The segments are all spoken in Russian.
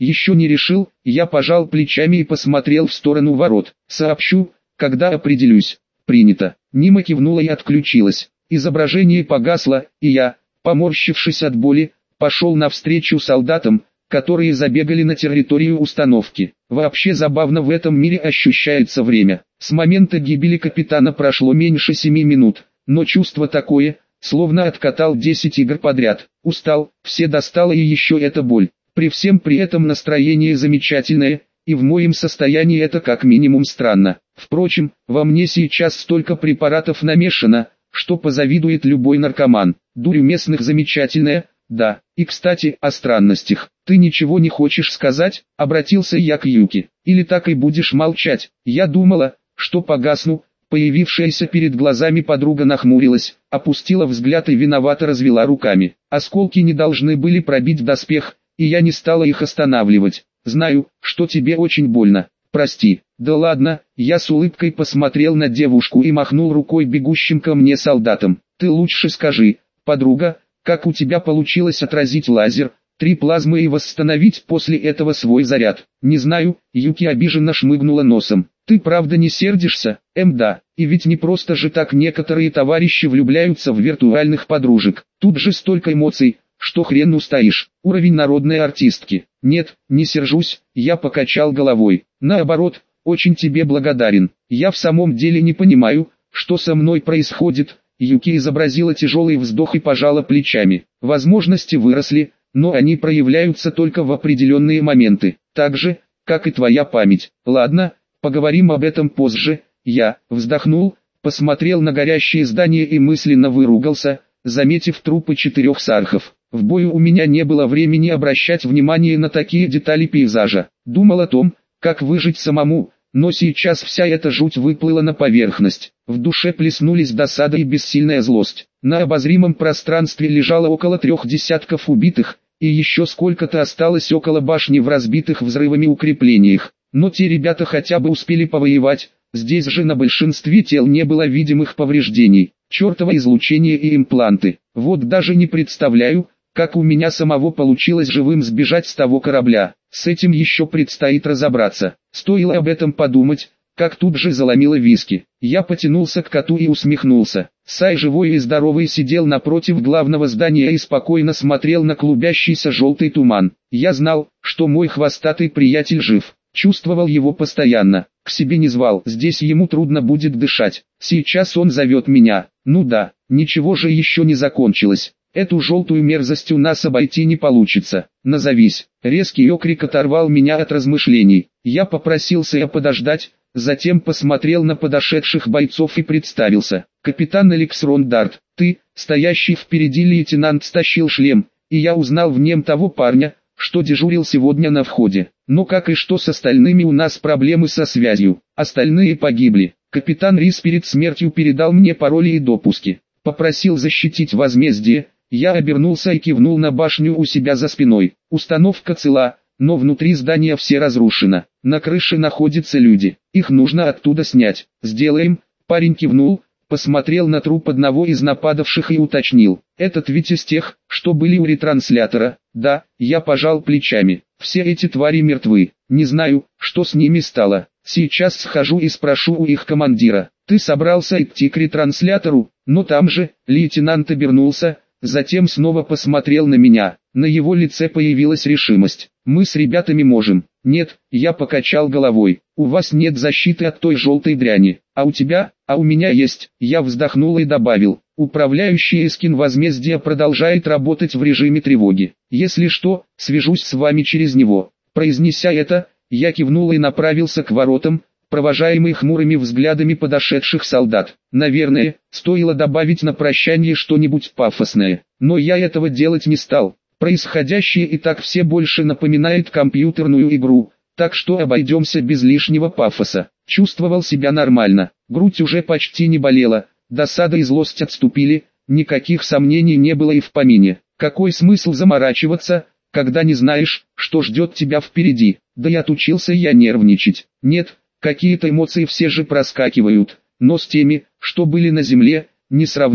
Еще не решил, я пожал плечами и посмотрел в сторону ворот. Сообщу, когда определюсь. Принято. Нима кивнула и отключилась. Изображение погасло, и я, поморщившись от боли, пошел навстречу солдатам, которые забегали на территорию установки. Вообще забавно в этом мире ощущается время. С момента гибели капитана прошло меньше 7 минут, но чувство такое, словно откатал 10 игр подряд. Устал, все достало и еще эта боль. При всем при этом настроение замечательное, и в моем состоянии это как минимум странно. Впрочем, во мне сейчас столько препаратов намешано, что позавидует любой наркоман. Дурь у местных замечательная, да. И кстати, о странностях. Ты ничего не хочешь сказать? Обратился я к Юки. Или так и будешь молчать? Я думала, что погасну. Появившаяся перед глазами подруга нахмурилась, опустила взгляд и виновато развела руками. Осколки не должны были пробить доспех, и я не стала их останавливать. Знаю, что тебе очень больно. Прости. Да ладно, я с улыбкой посмотрел на девушку и махнул рукой бегущим ко мне солдатам. Ты лучше скажи, подруга, как у тебя получилось отразить лазер, 3 плазмы и восстановить после этого свой заряд? Не знаю, Юки обиженно шмыгнула носом. Ты правда не сердишься? Да, и ведь не просто же так некоторые товарищи влюбляются в виртуальных подружек. Тут же столько эмоций, что хрен устоишь. Уровень народной артистки. Нет, не сержусь, я покачал головой. Наоборот, очень тебе благодарен. Я в самом деле не понимаю, что со мной происходит. Юки изобразила тяжелый вздох и пожала плечами. Возможности выросли, но они проявляются только в определенные моменты. Так же, как и твоя память. Ладно, поговорим об этом позже. Я вздохнул, посмотрел на горящее здание и мысленно выругался, заметив трупы 4 сархов. В бою у меня не было времени обращать внимание на такие детали пейзажа. Думал о том, как выжить самому, но сейчас вся эта жуть выплыла на поверхность. В душе плеснулись досада и бессильная злость. На обозримом пространстве лежало около 3 десятков убитых, и еще сколько-то осталось около башни в разбитых взрывами укреплениях. Но те ребята хотя бы успели повоевать, здесь же на большинстве тел не было видимых повреждений. Чертово излучение и импланты. Вот даже не представляю, как у меня самого получилось живым сбежать с того корабля. С этим еще предстоит разобраться. Стоило об этом подумать, как тут же заломило виски. Я потянулся к коту и усмехнулся. Сай живой и здоровый сидел напротив главного здания и спокойно смотрел на клубящийся желтый туман. Я знал, что мой хвостатый приятель жив. Чувствовал его постоянно. К себе не звал, здесь ему трудно будет дышать. Сейчас он зовет меня. Ну да, ничего же еще не закончилось. Эту желтую мерзость у нас обойти не получится. Назовись. Резкий окрик оторвал меня от размышлений. Я попросился подождать, затем посмотрел на подошедших бойцов и представился. Капитан Алекс Рондарт, ты, стоящий впереди лейтенант, стащил шлем, и я узнал в нем того парня, что дежурил сегодня на входе. Но как и что с остальными, у нас проблемы со связью. Остальные погибли. Капитан Рис перед смертью передал мне пароли и допуски. Попросил защитить возмездие. Я обернулся и кивнул на башню у себя за спиной. Установка цела, но внутри здания все разрушено. На крыше находятся люди. Их нужно оттуда снять. Сделаем. Парень кивнул, посмотрел на труп одного из нападавших и уточнил. Этот ведь из тех, что были у ретранслятора? Да, я пожал плечами. Все эти твари мертвы. Не знаю, что с ними стало. Сейчас схожу и спрошу у их командира. Ты собрался идти к ретранслятору? Но там же, лейтенант обернулся. Затем снова посмотрел на меня. На его лице появилась решимость. Мы с ребятами можем. Нет, я покачал головой. У вас нет защиты от той желтой дряни. А у тебя? А у меня есть. Я вздохнул и добавил. Управляющий Эскин возмездия продолжает работать в режиме тревоги. Если что, свяжусь с вами через него. Произнеся это, я кивнул и направился к воротам, провожаемый хмурыми взглядами подошедших солдат. Наверное, стоило добавить на прощание что-нибудь пафосное, но я этого делать не стал. Происходящее и так все больше напоминает компьютерную игру, так что обойдемся без лишнего пафоса. Чувствовал себя нормально, грудь уже почти не болела, досада и злость отступили, никаких сомнений не было и в помине. Какой смысл заморачиваться, когда не знаешь, что ждет тебя впереди? Да и отучился я нервничать. Нет, какие-то эмоции все же проскакивают, но с теми, что были на земле, не сравнить.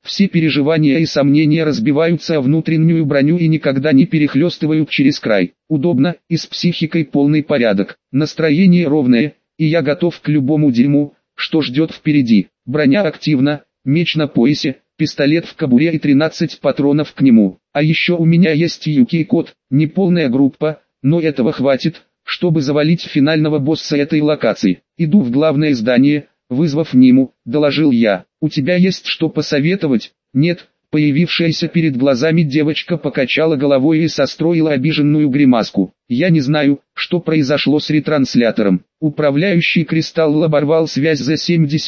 Все переживания и сомнения разбиваются о внутреннюю броню и никогда не перехлестывают через край. Удобно, и с психикой полный порядок. Настроение ровное, и я готов к любому дерьму, что ждет впереди. Броня активна, меч на поясе, пистолет в кобуре и 13 патронов к нему. А еще у меня есть Юки и Кот, не полная группа, но этого хватит, чтобы завалить финального босса этой локации. Иду в главное здание, вызвав Ниму, доложил я. У тебя есть что посоветовать? Нет. Появившаяся перед глазами девочка покачала головой и состроила обиженную гримаску. Я не знаю, что произошло с ретранслятором. Управляющий кристалл оборвал связь за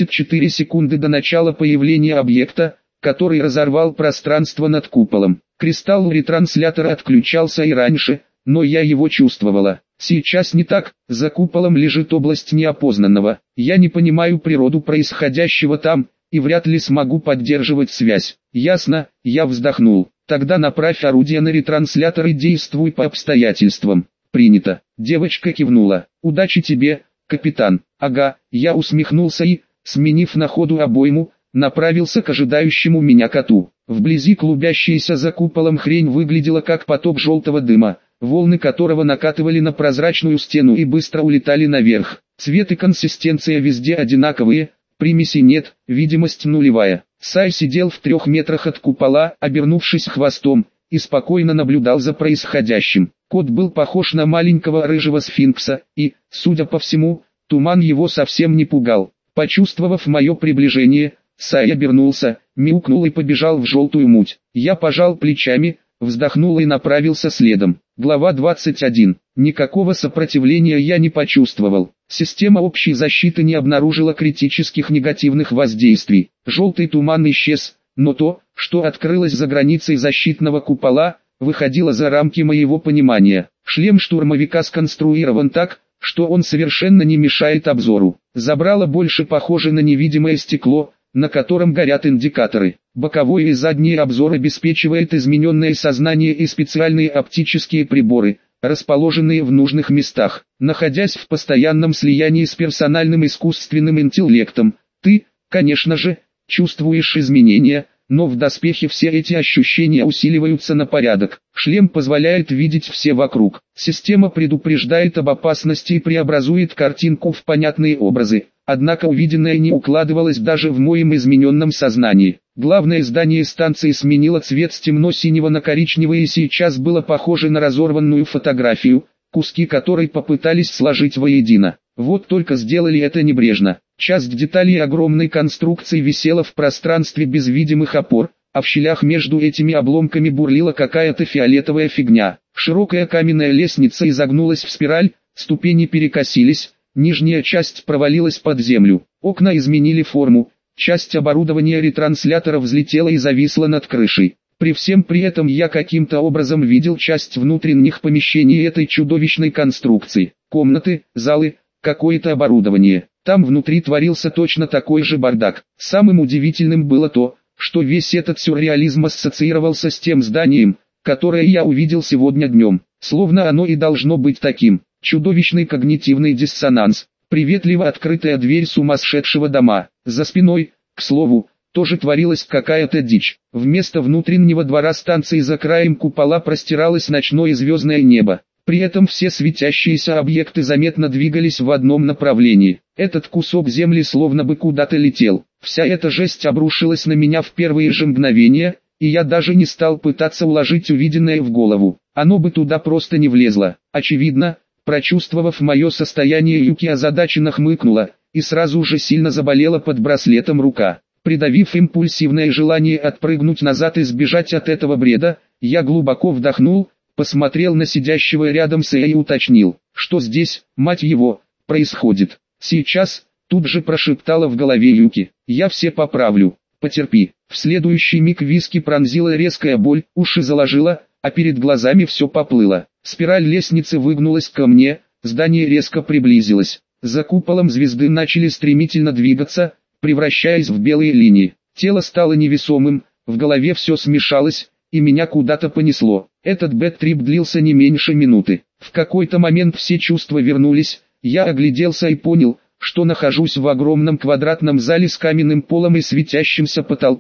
74 секунды до начала появления объекта, который разорвал пространство над куполом. Кристалл ретранслятора отключался и раньше, но я его чувствовала. Сейчас не так, за куполом лежит область неопознанного. Я не понимаю природу происходящего там, и вряд ли смогу поддерживать связь. Ясно, я вздохнул. Тогда направь орудие на ретранслятор и действуй по обстоятельствам. Принято. Девочка кивнула. Удачи тебе, капитан. Ага, я усмехнулся и, сменив на ходу обойму, направился к ожидающему меня коту. Вблизи клубящаяся за куполом хрень выглядела как поток желтого дыма, волны которого накатывали на прозрачную стену и быстро улетали наверх. Цвет и консистенция везде одинаковые, примесей нет, видимость нулевая. Сай сидел в 3 метрах от купола, обернувшись хвостом, и спокойно наблюдал за происходящим. Кот был похож на маленького рыжего сфинкса, и, судя по всему, туман его совсем не пугал. Почувствовав мое приближение, Сай обернулся, мяукнул и побежал в желтую муть. Я пожал плечами, вздохнул и направился следом. Глава 21. Никакого сопротивления я не почувствовал. Система общей защиты не обнаружила критических негативных воздействий. Желтый туман исчез, но то, что открылось за границей защитного купола, выходило за рамки моего понимания. Шлем штурмовика сконструирован так, что он совершенно не мешает обзору. Забрало больше похоже на невидимое стекло, на котором горят индикаторы. Боковой и задний обзор обеспечивает измененное сознание и специальные оптические приборы, расположенные в нужных местах. Находясь в постоянном слиянии с персональным искусственным интеллектом, ты, конечно же, чувствуешь изменения, но в доспехе все эти ощущения усиливаются на порядок. Шлем позволяет видеть все вокруг. Система предупреждает об опасности и преобразует картинку в понятные образы. Однако увиденное не укладывалось даже в моем измененном сознании. Главное здание станции сменило цвет с темно-синего на коричневый и сейчас было похоже на разорванную фотографию, куски которой попытались сложить воедино. Вот только сделали это небрежно. Часть деталей огромной конструкции висела в пространстве без видимых опор, а в щелях между этими обломками бурлила какая-то фиолетовая фигня. Широкая каменная лестница изогнулась в спираль, ступени перекосились, нижняя часть провалилась под землю. Окна изменили форму, часть оборудования ретранслятора взлетела и зависла над крышей. При всем при этом я каким-то образом видел часть внутренних помещений этой чудовищной конструкции. Комнаты, залы, какое-то оборудование. Там внутри творился точно такой же бардак. Самым удивительным было то, что весь этот сюрреализм ассоциировался с тем зданием, которое я увидел сегодня днем. Словно оно и должно быть таким. Чудовищный когнитивный диссонанс. Приветливо открытая дверь сумасшедшего дома. За спиной, к слову, тоже творилась какая-то дичь. Вместо внутреннего двора станции за краем купола простиралось ночное звездное небо. При этом все светящиеся объекты заметно двигались в одном направлении. Этот кусок земли словно бы куда-то летел. Вся эта жесть обрушилась на меня в первые же мгновения, и я даже не стал пытаться уложить увиденное в голову. Оно бы туда просто не влезло. Очевидно, прочувствовав мое состояние, Юки озадаченно хмыкнула, и сразу же сильно заболела под браслетом рука. Придавив импульсивное желание отпрыгнуть назад и сбежать от этого бреда, я глубоко вдохнул, посмотрел на сидящего рядом с Эй и уточнил, что здесь, мать его, происходит. Сейчас, тут же прошептала в голове Юки, я все поправлю, потерпи. В следующий миг виски пронзила резкая боль, уши заложила, а перед глазами все поплыло. Спираль лестницы выгнулась ко мне, здание резко приблизилось. За куполом звезды начали стремительно двигаться, превращаясь в белые линии. Тело стало невесомым, в голове все смешалось, и меня куда-то понесло. Этот бэд-трип длился не меньше минуты. В какой-то момент все чувства вернулись, я огляделся и понял, что нахожусь в огромном квадратном зале с каменным полом и светящимся потолком.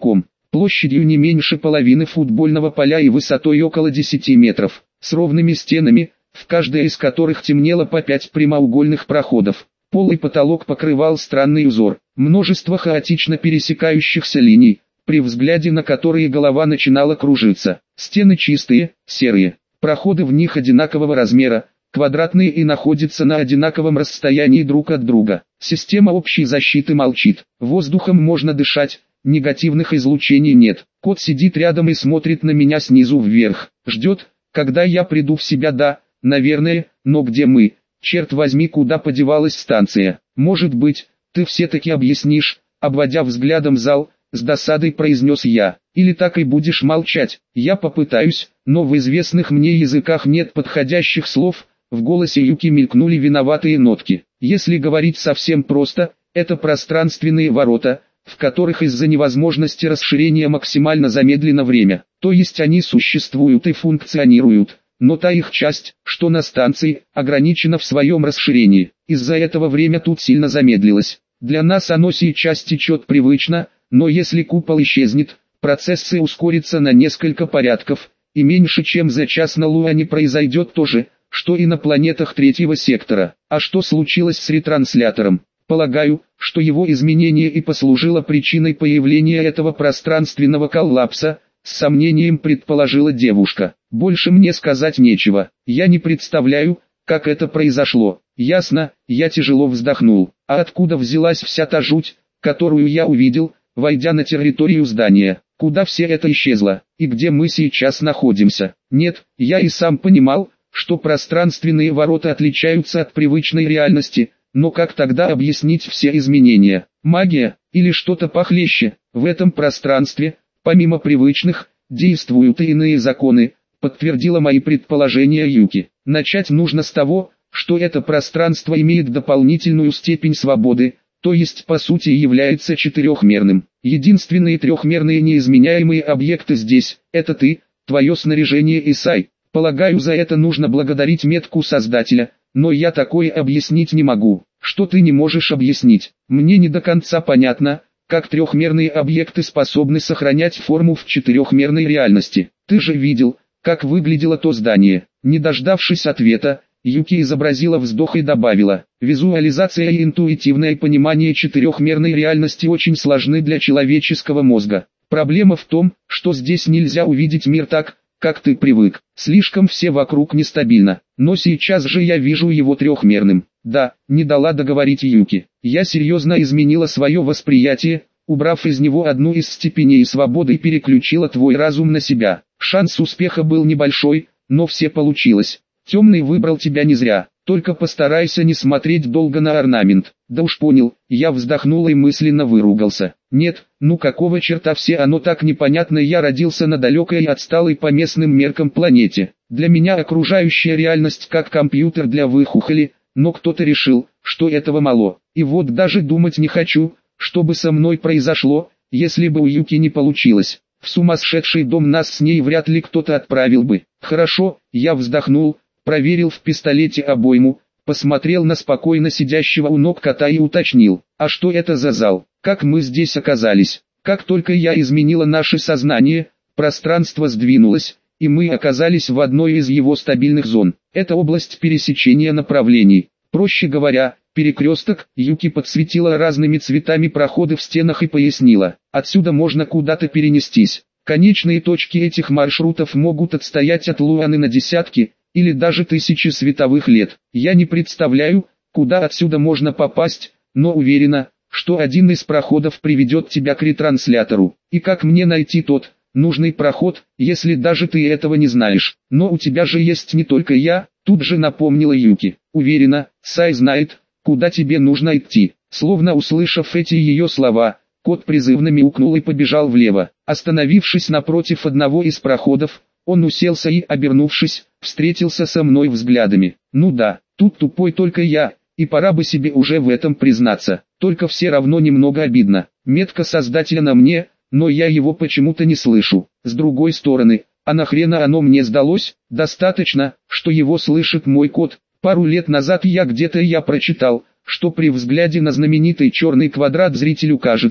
площадью не меньше половины футбольного поля и высотой около 10 метров, с ровными стенами, в каждой из которых темнело по 5 прямоугольных проходов. Пол и потолок покрывал странный узор, множество хаотично пересекающихся линий, при взгляде на которые голова начинала кружиться. Стены чистые, серые, проходы в них одинакового размера, квадратные и находятся на одинаковом расстоянии друг от друга. Система общей защиты молчит, воздухом можно дышать, негативных излучений нет. Кот сидит рядом и смотрит на меня снизу вверх, ждет, когда я приду в себя. Да, наверное, но где мы? Черт возьми, куда подевалась станция? Может быть, ты все-таки объяснишь, обводя взглядом зал, с досадой произнес я. Или так и будешь молчать? Я попытаюсь, но в известных мне языках нет подходящих слов. В голосе Юки мелькнули виноватые нотки. Если говорить совсем просто, это пространственные ворота, в которых из-за невозможности расширения максимально замедлено время. То есть они существуют и функционируют, но та их часть, что на станции, ограничена в своем расширении. Из-за этого время тут сильно замедлилось. Для нас оно сейчас течет привычно, но если купол исчезнет, процессы ускорятся на несколько порядков, и меньше чем за час на Луане произойдет то же, что и на планетах третьего сектора. А что случилось с ретранслятором? Полагаю, что его изменение и послужило причиной появления этого пространственного коллапса, с сомнением предположила девушка. Больше мне сказать нечего. Я не представляю, как это произошло. Ясно, я тяжело вздохнул. А откуда взялась вся та жуть, которую я увидел, войдя на территорию здания? Куда все это исчезло? И где мы сейчас находимся? Нет, я и сам понимал, что пространственные ворота отличаются от привычной реальности, но как тогда объяснить все изменения? Магия, или что-то похлеще? В этом пространстве, помимо привычных, действуют и иные законы, подтвердила мои предположения Юки. Начать нужно с того, что это пространство имеет дополнительную степень свободы, то есть по сути является четырехмерным. Единственные трехмерные неизменяемые объекты здесь – это ты, твое снаряжение и Сай. Полагаю, за это нужно благодарить метку Создателя, но я такое объяснить не могу. Что ты не можешь объяснить? Мне не до конца понятно, как трехмерные объекты способны сохранять форму в четырехмерной реальности. Ты же видел, как выглядело то здание. Не дождавшись ответа, Юки изобразила вздох и добавила: визуализация и интуитивное понимание четырехмерной реальности очень сложны для человеческого мозга. Проблема в том, что здесь нельзя увидеть мир так, как ты привык. Слишком все вокруг нестабильно. Но сейчас же я вижу его трехмерным. Да, не дала договорить Юки. Я серьезно изменила свое восприятие, убрав из него одну из степеней свободы и переключила твой разум на себя. Шанс успеха был небольшой, но все получилось. Темный выбрал тебя не зря. Только постарайся не смотреть долго на орнамент. Да уж понял, я вздохнул и мысленно выругался. Нет, ну какого черта все оно так непонятно. Я родился на далекой и отсталой по местным меркам планете. Для меня окружающая реальность как компьютер для выхухоли, но кто-то решил, что этого мало. И вот даже думать не хочу, что бы со мной произошло, если бы у Юки не получилось. В сумасшедший дом нас с ней вряд ли кто-то отправил бы. Хорошо, я вздохнул, проверил в пистолете обойму, посмотрел на спокойно сидящего у ног кота и уточнил: а что это за зал? Как мы здесь оказались? Как только я изменила наше сознание, пространство сдвинулось, и мы оказались в одной из его стабильных зон. Это область пересечения направлений. Проще говоря, перекресток. Юки подсветила разными цветами проходы в стенах и пояснила: отсюда можно куда-то перенестись. Конечные точки этих маршрутов могут отстоять от Луаны на десятки, или даже тысячи световых лет. Я не представляю, куда отсюда можно попасть, но уверена, что один из проходов приведет тебя к ретранслятору. И как мне найти тот нужный проход, если даже ты этого не знаешь? Но у тебя же есть не только я, тут же напомнила Юки. Уверена, Сай знает, куда тебе нужно идти. Словно услышав эти ее слова, кот призывно мяукнул и побежал влево. Остановившись напротив одного из проходов, он уселся и, обернувшись, встретился со мной взглядами. Ну да, тут тупой только я, и пора бы себе уже в этом признаться. Только все равно немного обидно. Метка Создателя на мне, но я его почему-то не слышу. С другой стороны, а нахрена оно мне сдалось? Достаточно, что его слышит мой кот. Пару лет назад я прочитал, что при взгляде на знаменитый черный квадрат зрителю кажется,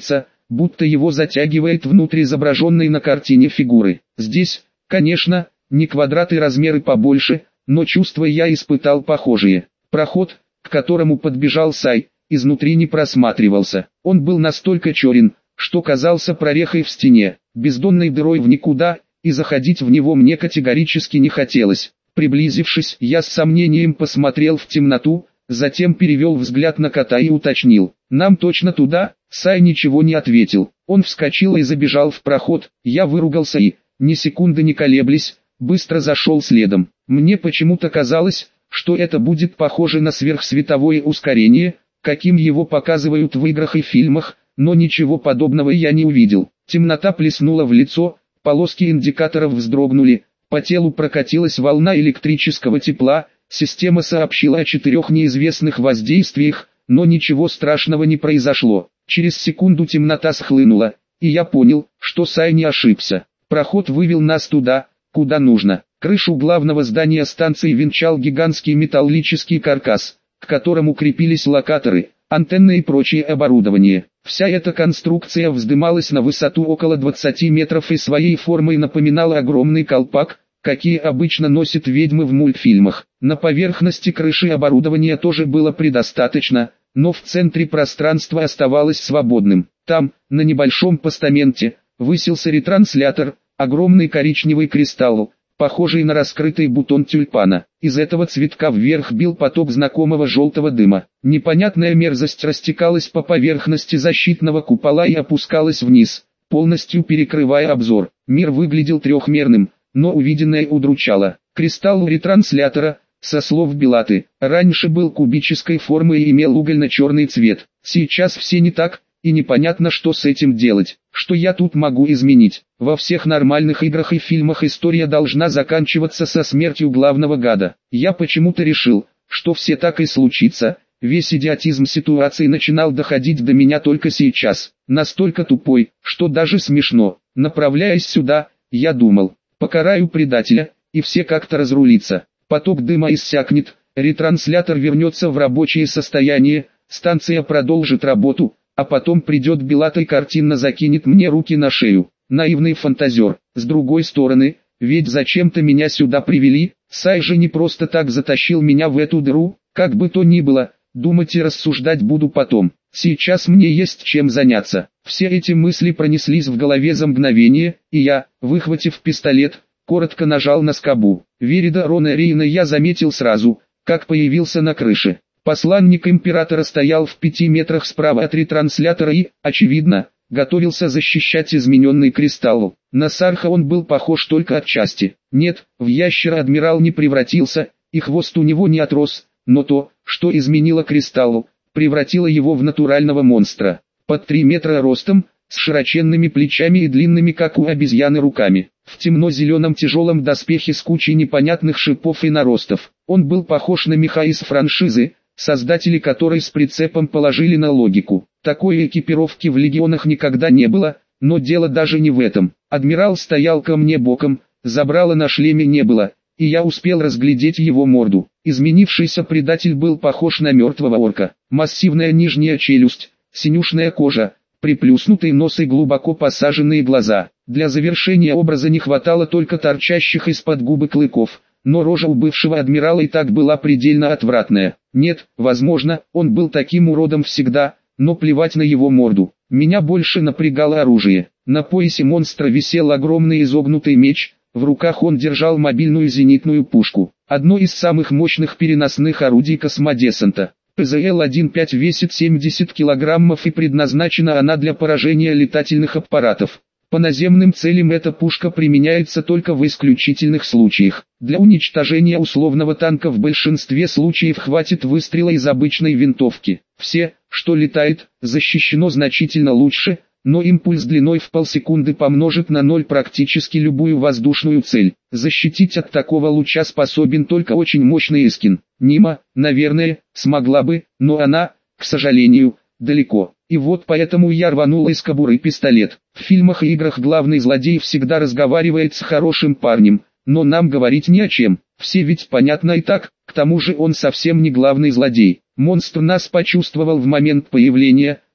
будто его затягивает внутрь изображенной на картине фигуры. Здесь, конечно, не квадраты размеры побольше, но чувства я испытал похожие. Проход, к которому подбежал Сай, изнутри не просматривался. Он был настолько черен, что казался прорехой в стене, бездонной дырой в никуда, и заходить в него мне категорически не хотелось. Приблизившись, я с сомнением посмотрел в темноту, затем перевел взгляд на кота и уточнил: «Нам точно туда?» Сай ничего не ответил. Он вскочил и забежал в проход. Я выругался и, ни секунды не колеблясь, быстро зашел следом. Мне почему-то казалось, что это будет похоже на сверхсветовое ускорение, каким его показывают в играх и фильмах, но ничего подобного я не увидел. Темнота плеснула в лицо, полоски индикаторов вздрогнули, по телу прокатилась волна электрического тепла, система сообщила о 4 неизвестных воздействиях, но ничего страшного не произошло. Через секунду темнота схлынула, и я понял, что Сай не ошибся. Проход вывел нас туда, куда нужно. Крышу главного здания станции венчал гигантский металлический каркас, к которому крепились локаторы, антенны и прочее оборудование. Вся эта конструкция вздымалась на высоту около 20 метров и своей формой напоминала огромный колпак, какие обычно носят ведьмы в мультфильмах. На поверхности крыши оборудования тоже было предостаточно, но в центре пространство оставалось свободным. Там, на небольшом постаменте, высился ретранслятор, огромный коричневый кристалл, похожий на раскрытый бутон тюльпана. Из этого цветка вверх бил поток знакомого желтого дыма. Непонятная мерзость растекалась по поверхности защитного купола и опускалась вниз, полностью перекрывая обзор. Мир выглядел трехмерным, но увиденное удручало. Кристалл ретранслятора, со слов Белаты, раньше был кубической формы и имел угольно-черный цвет. Сейчас все не так, и непонятно, что с этим делать. Что я тут могу изменить? Во всех нормальных играх и фильмах история должна заканчиваться со смертью главного гада. Я почему-то решил, что все так и случится. Весь идиотизм ситуации начинал доходить до меня только сейчас. Настолько тупой, что даже смешно. Направляясь сюда, я думал: покараю предателя, и все как-то разрулится. Поток дыма иссякнет, ретранслятор вернется в рабочее состояние, станция продолжит работу, а потом придет Белата и картинно закинет мне руки на шею. Наивный фантазер. С другой стороны, ведь зачем-то меня сюда привели, Сай же не просто так затащил меня в эту дыру. Как бы то ни было, думать и рассуждать буду потом. Сейчас мне есть чем заняться. Все эти мысли пронеслись в голове за мгновение, и я, выхватив пистолет, коротко нажал на скобу. Верида Рона Рейна я заметил сразу, как появился на крыше. Посланник императора стоял в 5 метрах справа от ретранслятора и, очевидно, готовился защищать измененный кристалл. На Сарха он был похож только отчасти. Нет, в ящера адмирал не превратился, и хвост у него не отрос, но то, что изменило кристалл, превратило его в натурального монстра. Под 3 метра ростом, с широченными плечами и длинными как у обезьяны руками. В темно-зеленом тяжелом доспехе с кучей непонятных шипов и наростов. Он был похож на меха из франшизы, создатели которой с прицепом положили на логику. Такой экипировки в легионах никогда не было, но дело даже не в этом. Адмирал стоял ко мне боком, забрала на шлеме не было, и я успел разглядеть его морду. Изменившийся предатель был похож на мертвого орка. Массивная нижняя челюсть, синюшная кожа, приплюснутый нос и глубоко посаженные глаза. Для завершения образа не хватало только торчащих из-под губы клыков, но рожа у бывшего адмирала и так была предельно отвратная. Нет, возможно, он был таким уродом всегда, но плевать на его морду. Меня больше напрягало оружие. На поясе монстра висел огромный изогнутый меч, в руках он держал мобильную зенитную пушку. Одно из самых мощных переносных орудий космодесанта. ПЗЛ-1.5 весит 70 килограммов и предназначена она для поражения летательных аппаратов. По наземным целям эта пушка применяется только в исключительных случаях. Для уничтожения условного танка в большинстве случаев хватит выстрела из обычной винтовки. Все, что летает, защищено значительно лучше, но импульс длиной в полсекунды помножит на 0 практически любую воздушную цель. Защитить от такого луча способен только очень мощный Искин. Нима, наверное, смогла бы, но она, к сожалению, далеко. И вот поэтому я рванул из кобуры пистолет. В фильмах и играх главный злодей всегда разговаривает с хорошим парнем, но нам говорить не о чем. Все ведь понятно и так, к тому же он совсем не главный злодей. Монстр нас почувствовал в момент появления,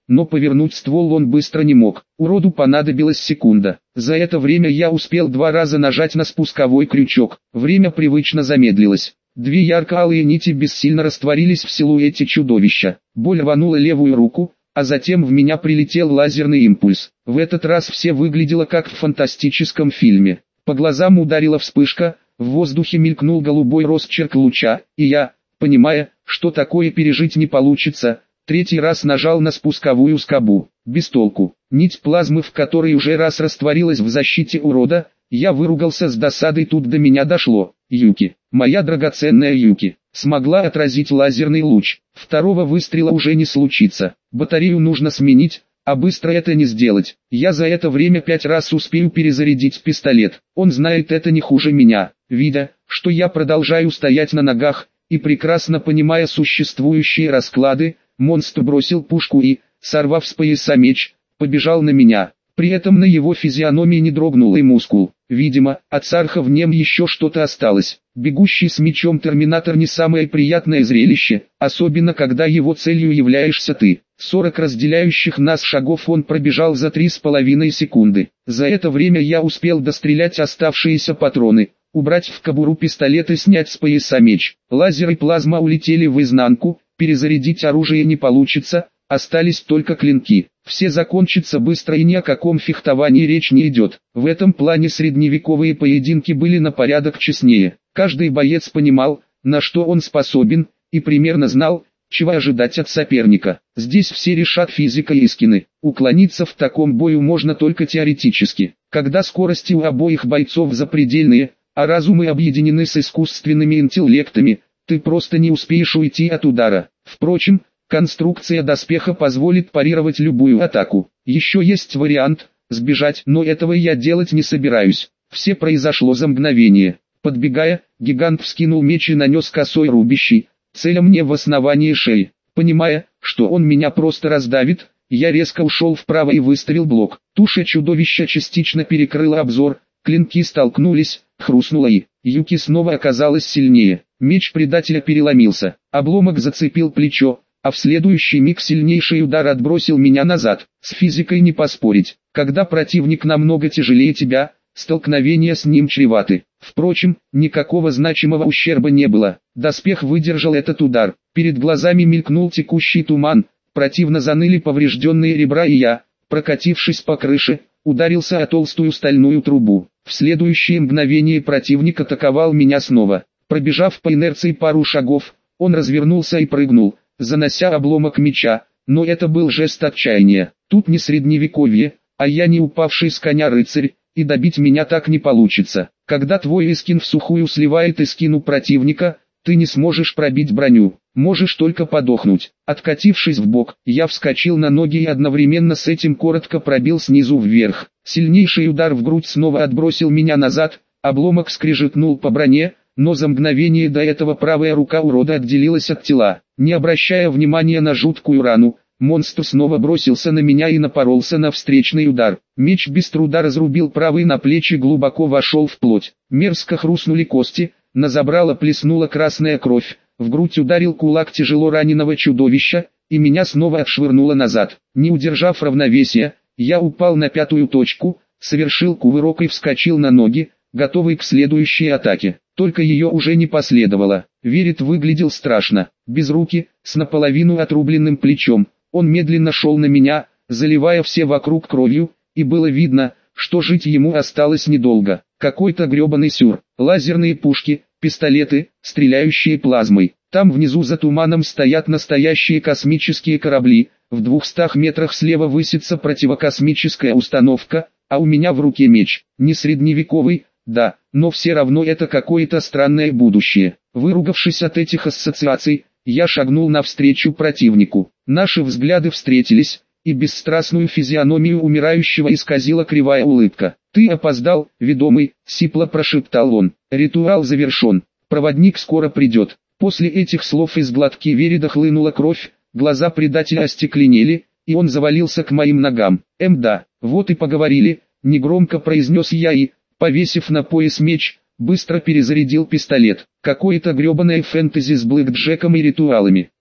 но повернуть ствол он быстро не мог. Уроду понадобилась секунда. За это время я успел 2 раза нажать на спусковой крючок. Время привычно замедлилось. 2 ярко-алые нити бессильно растворились в силуэте чудовища. Боль рванула левую руку, а затем в меня прилетел лазерный импульс. В этот раз все выглядело как в фантастическом фильме. По глазам ударила вспышка, в воздухе мелькнул голубой росчерк луча, и я, понимая, что такое пережить не получится, 3-й раз нажал на спусковую скобу. Без толку. Нить плазмы, в которой уже раз растворилась в защите урода, я выругался с досадой, тут до меня дошло. Юки, моя драгоценная Юки, смогла отразить лазерный луч. Второго выстрела уже не случится. Батарею нужно сменить, а быстро это не сделать. Я за это время 5 раз успею перезарядить пистолет. Он знает это не хуже меня. Видя, что я продолжаю стоять на ногах, и прекрасно понимая существующие расклады, монстр бросил пушку и, сорвав с пояса меч, побежал на меня. При этом на его физиономии не дрогнул и мускул. Видимо, от Сарха в нем еще что-то осталось. Бегущий с мечом терминатор не самое приятное зрелище, особенно когда его целью являешься ты. 40 разделяющих нас шагов он пробежал за 3,5 секунды. За это время я успел дострелять оставшиеся патроны, убрать в кобуру пистолет и снять с пояса меч. Лазер и плазма улетели в изнанку, перезарядить оружие не получится, остались только клинки. Все закончатся быстро и ни о каком фехтовании речь не идет. В этом плане средневековые поединки были на порядок честнее. Каждый боец понимал, на что он способен, и примерно знал, чего ожидать от соперника. Здесь все решат физика и скины. Уклониться в таком бою можно только теоретически. Когда скорости у обоих бойцов запредельные, а разумы объединены с искусственными интеллектами, ты просто не успеешь уйти от удара. Впрочем, конструкция доспеха позволит парировать любую атаку. Еще есть вариант – сбежать, но этого я делать не собираюсь. Все произошло за мгновение. Подбегая, гигант вскинул меч и нанес косой рубящий, целя мне в основание шеи. Понимая, что он меня просто раздавит, я резко ушел вправо и выставил блок. Туша чудовища частично перекрыла обзор, клинки столкнулись, хрустнуло и Юки снова оказалась сильнее. Меч предателя переломился, обломок зацепил плечо, а в следующий миг сильнейший удар отбросил меня назад. С физикой не поспорить. Когда противник намного тяжелее тебя, столкновения с ним чреваты. Впрочем, никакого значимого ущерба не было. Доспех выдержал этот удар. Перед глазами мелькнул текущий туман, противно заныли поврежденные ребра, и я, прокатившись по крыше, ударился о толстую стальную трубу. В следующее мгновение противник атаковал меня снова. Пробежав по инерции пару шагов, он развернулся и прыгнул, занося обломок меча, но это был жест отчаяния. Тут не средневековье, а я не упавший с коня рыцарь, и добить меня так не получится. Когда твой эскин всухую сливает эскину противника, ты не сможешь пробить броню, можешь только подохнуть. Откатившись вбок, я вскочил на ноги и одновременно с этим коротко пробил снизу вверх. Сильнейший удар в грудь снова отбросил меня назад, обломок скрежетнул по броне, но за мгновение до этого правая рука урода отделилась от тела. Не обращая внимания на жуткую рану, монстр снова бросился на меня и напоролся на встречный удар. Меч без труда разрубил правый наплечье, глубоко вошел в плоть. Мерзко хрустнули кости, на забрало плеснула красная кровь, в грудь ударил кулак тяжело раненого чудовища, и меня снова отшвырнуло назад. Не удержав равновесия, я упал на пятую точку, совершил кувырок и вскочил на ноги, готовый к следующей атаке. Только ее уже не последовало. Верит выглядел страшно, без руки, с наполовину отрубленным плечом. Он медленно шел на меня, заливая все вокруг кровью, и было видно, что жить ему осталось недолго. Какой-то гребаный сюр. Лазерные пушки, пистолеты, стреляющие плазмой. Там внизу за туманом стоят настоящие космические корабли. В 200 метрах слева высится противокосмическая установка, а у меня в руке меч. Не средневековый, да, но все равно это какое-то странное будущее. Выругавшись от этих ассоциаций, я шагнул навстречу противнику. Наши взгляды встретились, и бесстрастную физиономию умирающего исказила кривая улыбка. «Ты опоздал, ведомый», — сипло прошептал он. «Ритуал завершен. Проводник скоро придет». После этих слов из глотки Верида хлынула кровь, глаза предателя остекленели, и он завалился к моим ногам. Да, вот и поговорили», — негромко произнес я и, повесив на пояс меч, быстро перезарядил пистолет. Какое-то гребаное фэнтези с блэкджеком и ритуалами.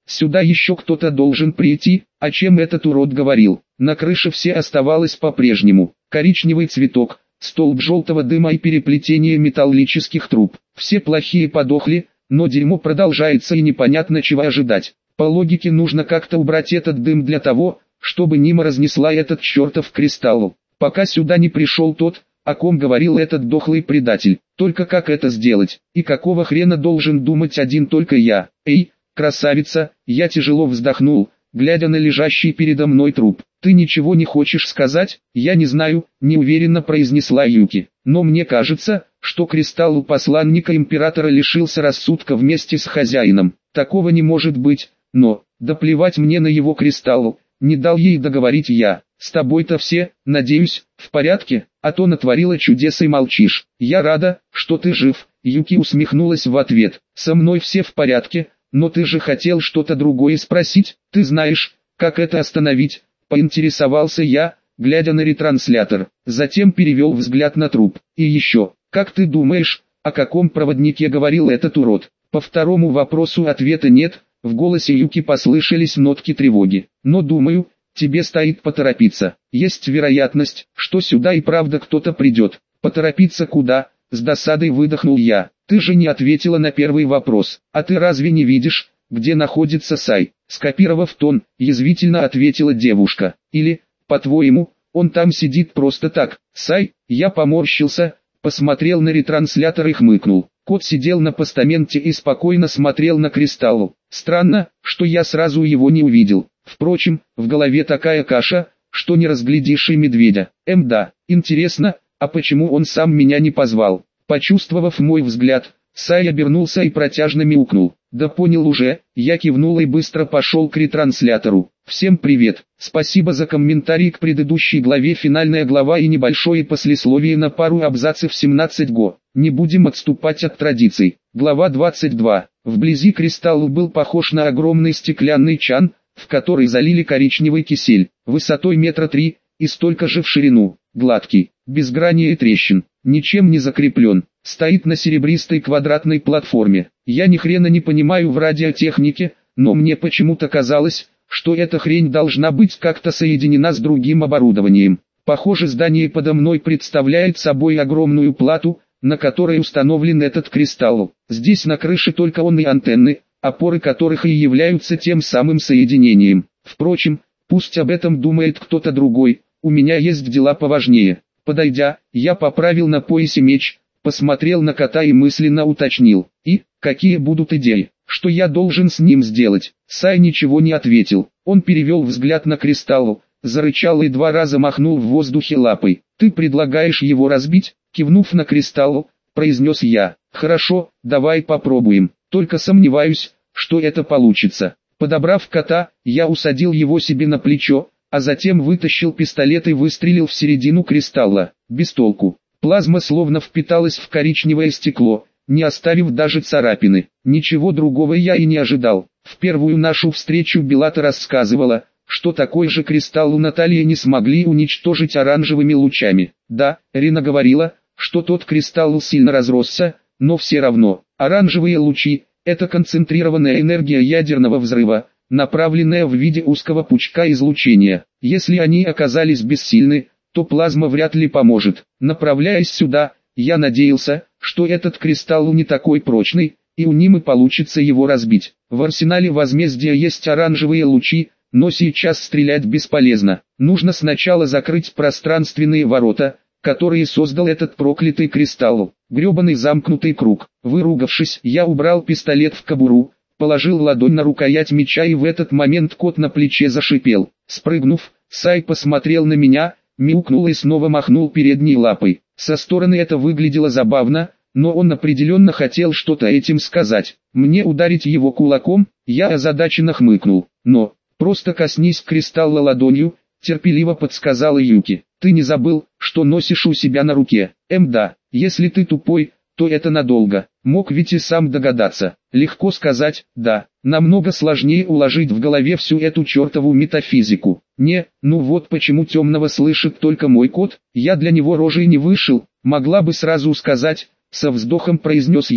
Сюда еще кто-то должен прийти, о чем этот урод говорил. На крыше все оставалось по-прежнему. Коричневый цветок, столб желтого дыма и переплетение металлических труб. Все плохие подохли, но дерьмо продолжается и непонятно чего ожидать. По логике нужно как-то убрать этот дым для того, чтобы Нима разнесла этот чертов кристалл. Пока сюда не пришел тот, о ком говорил этот дохлый предатель. Только как это сделать? И какого хрена должен думать один только я? Эй, красавица, я тяжело вздохнул, глядя на лежащий передо мной труп. Ты ничего не хочешь сказать? Я не знаю, неуверенно произнесла Юки. Но мне кажется, что кристалл у посланника императора лишился рассудка вместе с хозяином. Такого не может быть, но, да плевать мне на его кристалл, не дал ей договорить я. С тобой-то все, надеюсь, в порядке, а то натворила чудес и молчишь. Я рада, что ты жив, Юки усмехнулась в ответ. Со мной все в порядке, но ты же хотел что-то другое спросить, ты знаешь, как это остановить, поинтересовался я, глядя на ретранслятор. Затем перевел взгляд на труп. И еще, как ты думаешь, о каком проводнике говорил этот урод? По второму вопросу ответа нет, в голосе Юки послышались нотки тревоги. Но думаю, тебе стоит поторопиться. Есть вероятность, что сюда и правда кто-то придет. Поторопиться куда? С досадой выдохнул я. Ты же не ответила на первый вопрос. А ты разве не видишь, где находится Сай? Скопировав тон, язвительно ответила девушка. Или, по-твоему, он там сидит просто так? Сай, я поморщился, посмотрел на ретранслятор и хмыкнул. Кот сидел на постаменте и спокойно смотрел на кристалл. Странно, что я сразу его не увидел. Впрочем, в голове такая каша, что не разглядишь и медведя. Да, интересно, а почему он сам меня не позвал? Почувствовав мой взгляд, Сай обернулся и протяжно мяукнул. Да понял уже, я кивнул и быстро пошел к ретранслятору. Всем привет, спасибо за комментарий к предыдущей главе, финальная глава и небольшое послесловие на пару абзацев 17 го. Не будем отступать от традиций. Глава 22. Вблизи кристалл был похож на огромный стеклянный чан, в который залили коричневый кисель, высотой метра 3, и столько же в ширину, гладкий, без грани и трещин, ничем не закреплен, стоит на серебристой квадратной платформе. Я ни хрена не понимаю в радиотехнике, но мне почему-то казалось, что эта хрень должна быть как-то соединена с другим оборудованием. Похоже, здание подо мной представляет собой огромную плату, на которой установлен этот кристалл. Здесь на крыше только он и антенны, опоры которых и являются тем самым соединением. Впрочем, пусть об этом думает кто-то другой, у меня есть дела поважнее. Подойдя, я поправил на поясе меч, посмотрел на кота и мысленно уточнил. И, какие будут идеи, что я должен с ним сделать? Сай ничего не ответил, он перевел взгляд на кристалл, зарычал и 2 раза махнул в воздухе лапой. Ты предлагаешь его разбить? Кивнув на кристалл, произнес я. Хорошо, давай попробуем. Только сомневаюсь, что это получится. Подобрав кота, я усадил его себе на плечо, а затем вытащил пистолет и выстрелил в середину кристалла. Без толку. Плазма словно впиталась в коричневое стекло, не оставив даже царапины. Ничего другого я и не ожидал. В первую нашу встречу Белата рассказывала, что такой же кристалл у Натальи не смогли уничтожить оранжевыми лучами. Да, Рина говорила, что тот кристалл сильно разросся, но все равно, оранжевые лучи – это концентрированная энергия ядерного взрыва, направленная в виде узкого пучка излучения. Если они оказались бессильны, то плазма вряд ли поможет. Направляясь сюда, я надеялся, что этот кристалл не такой прочный, и у Нимы получится его разбить. В арсенале возмездия есть оранжевые лучи, но сейчас стрелять бесполезно. Нужно сначала закрыть пространственные ворота, которые создал этот проклятый кристалл. Гребаный замкнутый круг. Выругавшись, я убрал пистолет в кобуру, положил ладонь на рукоять меча, и в этот момент кот на плече зашипел. Спрыгнув, Сай посмотрел на меня, мяукнул и снова махнул передней лапой. Со стороны это выглядело забавно, но он определенно хотел что-то этим сказать. Мне ударить его кулаком? Я озадаченно хмыкнул. Но, просто коснись кристалла ладонью, терпеливо подсказала Юки. Ты не забыл, что носишь у себя на руке? Да, если ты тупой, то это надолго. Мог ведь и сам догадаться. Легко сказать, да. Намного сложнее уложить в голове всю эту чертову метафизику. Не, ну вот почему темного слышит только мой кот, я для него рожей не вышел, могла бы сразу сказать, со вздохом произнес я.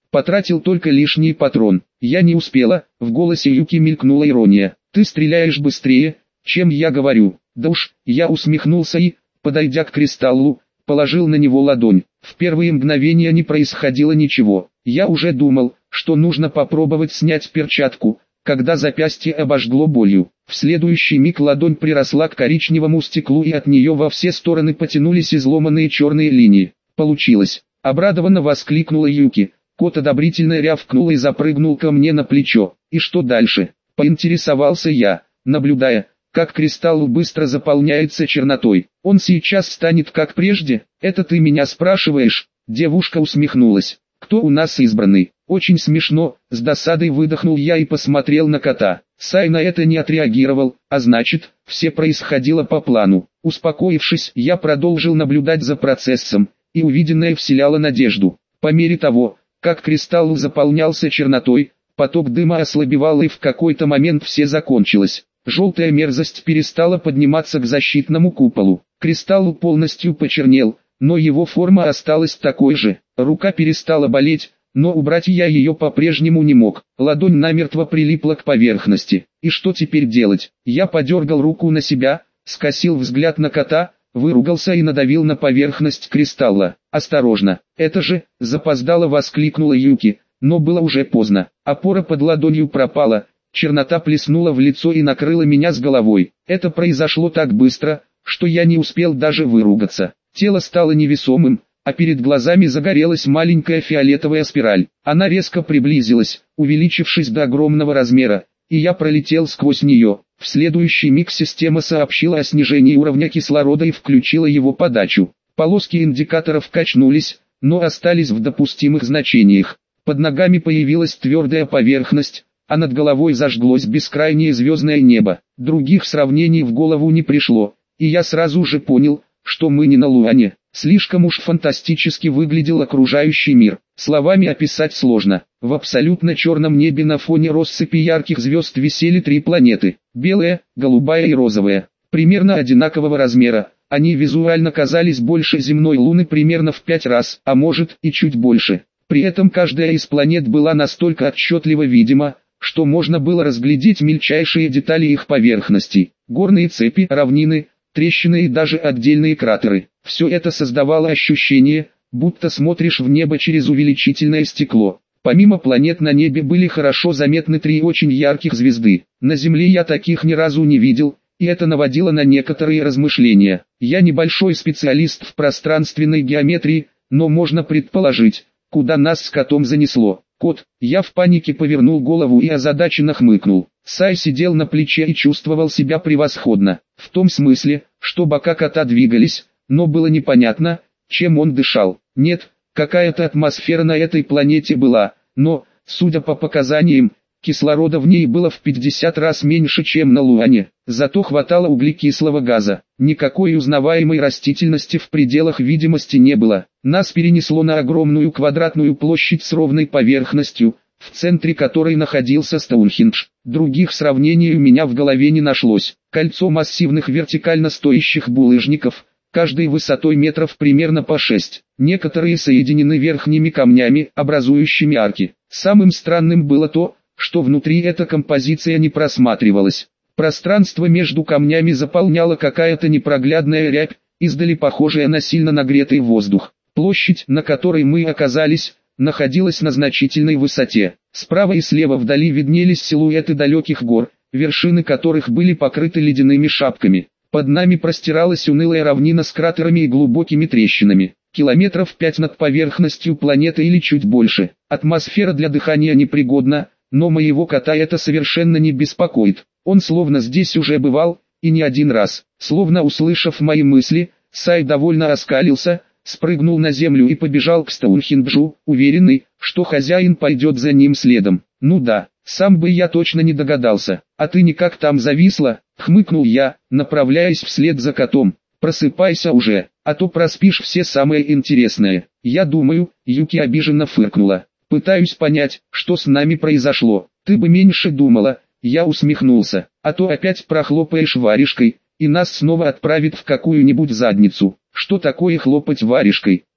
Потратил только лишний патрон. Я не успела, в голосе Юки мелькнула ирония. Ты стреляешь быстрее, чем я говорю. Да уж, я усмехнулся и, подойдя к кристаллу, положил на него ладонь. В первые мгновения не происходило ничего. Я уже думал, что нужно попробовать снять перчатку, когда запястье обожгло болью. В следующий миг ладонь приросла к коричневому стеклу и от нее во все стороны потянулись изломанные черные линии. Получилось. Обрадованно воскликнула Юки. Кот одобрительно рявкнул и запрыгнул ко мне на плечо. И что дальше? Поинтересовался я, наблюдая, как кристалл быстро заполняется чернотой. Он сейчас станет как прежде? Это ты меня спрашиваешь? Девушка усмехнулась. Кто у нас избранный? Очень смешно, с досадой выдохнул я и посмотрел на кота. Сай на это не отреагировал, а значит, все происходило по плану. Успокоившись, я продолжил наблюдать за процессом, и увиденное вселяло надежду. По мере того, как кристалл заполнялся чернотой, поток дыма ослабевал и в какой-то момент все закончилось. Желтая мерзость перестала подниматься к защитному куполу. Кристалл полностью почернел, но его форма осталась такой же. Рука перестала болеть, но убрать я ее по-прежнему не мог. Ладонь намертво прилипла к поверхности. И что теперь делать? Я подергал руку на себя, скосил взгляд на кота, выругался и надавил на поверхность кристалла. «Осторожно, это же!» – запоздало воскликнула Юки, но было уже поздно. Опора под ладонью пропала, чернота плеснула в лицо и накрыла меня с головой. Это произошло так быстро, что я не успел даже выругаться. Тело стало невесомым, а перед глазами загорелась маленькая фиолетовая спираль. Она резко приблизилась, увеличившись до огромного размера, и я пролетел сквозь нее. В следующий миг система сообщила о снижении уровня кислорода и включила его подачу. Полоски индикаторов качнулись, но остались в допустимых значениях. Под ногами появилась твердая поверхность, а над головой зажглось бескрайнее звездное небо. Других сравнений в голову не пришло, и я сразу же понял, что мы не на Луане. Слишком уж фантастически выглядел окружающий мир. Словами описать сложно. В абсолютно черном небе на фоне россыпи ярких звезд висели 3 планеты. Белая, голубая и розовая. Примерно одинакового размера. Они визуально казались больше земной Луны примерно в 5 раз, а может и чуть больше. При этом каждая из планет была настолько отчетливо видима, что можно было разглядеть мельчайшие детали их поверхностей. Горные цепи, равнины, трещины и даже отдельные кратеры. Все это создавало ощущение, будто смотришь в небо через увеличительное стекло. Помимо планет на небе были хорошо заметны 3 очень ярких звезды. На Земле я таких ни разу не видел, и это наводило на некоторые размышления. Я небольшой специалист в пространственной геометрии, но можно предположить, куда нас с котом занесло. Кот, я в панике повернул голову и озадаченно хмыкнул. Сай сидел на плече и чувствовал себя превосходно, в том смысле, что бока кота двигались, но было непонятно, чем он дышал. Нет, какая-то атмосфера на этой планете была, но, судя по показаниям, кислорода в ней было в 50 раз меньше, чем на Луане. Зато хватало углекислого газа. Никакой узнаваемой растительности в пределах видимости не было. Нас перенесло на огромную квадратную площадь с ровной поверхностью, в центре которой находился Стоунхендж. Других сравнений у меня в голове не нашлось. Кольцо массивных вертикально стоящих булыжников, каждой высотой метров примерно по 6. Некоторые соединены верхними камнями, образующими арки. Самым странным было то, что внутри эта композиция не просматривалась. Пространство между камнями заполняла какая-то непроглядная рябь, издали похожая на сильно нагретый воздух. Площадь, на которой мы оказались, находилась на значительной высоте. Справа и слева вдали виднелись силуэты далеких гор, вершины которых были покрыты ледяными шапками. Под нами простиралась унылая равнина с кратерами и глубокими трещинами. Километров 5 над поверхностью планеты или чуть больше. Атмосфера для дыхания непригодна, но моего кота это совершенно не беспокоит. Он словно здесь уже бывал, и не один раз. Словно услышав мои мысли, Сай довольно оскалился, спрыгнул на землю и побежал к Стоунхенджу, уверенный, что хозяин пойдет за ним следом. Ну да, сам бы я точно не догадался. А ты никак там зависла? Хмыкнул я, направляясь вслед за котом. Просыпайся уже, а то проспишь все самое интересное. Я думаю, Юки обиженно фыркнула. Пытаюсь понять, что с нами произошло. Ты бы меньше думала. Я усмехнулся, а то опять прохлопаешь варежкой, и нас снова отправит в какую-нибудь задницу. Что такое хлопать варежкой?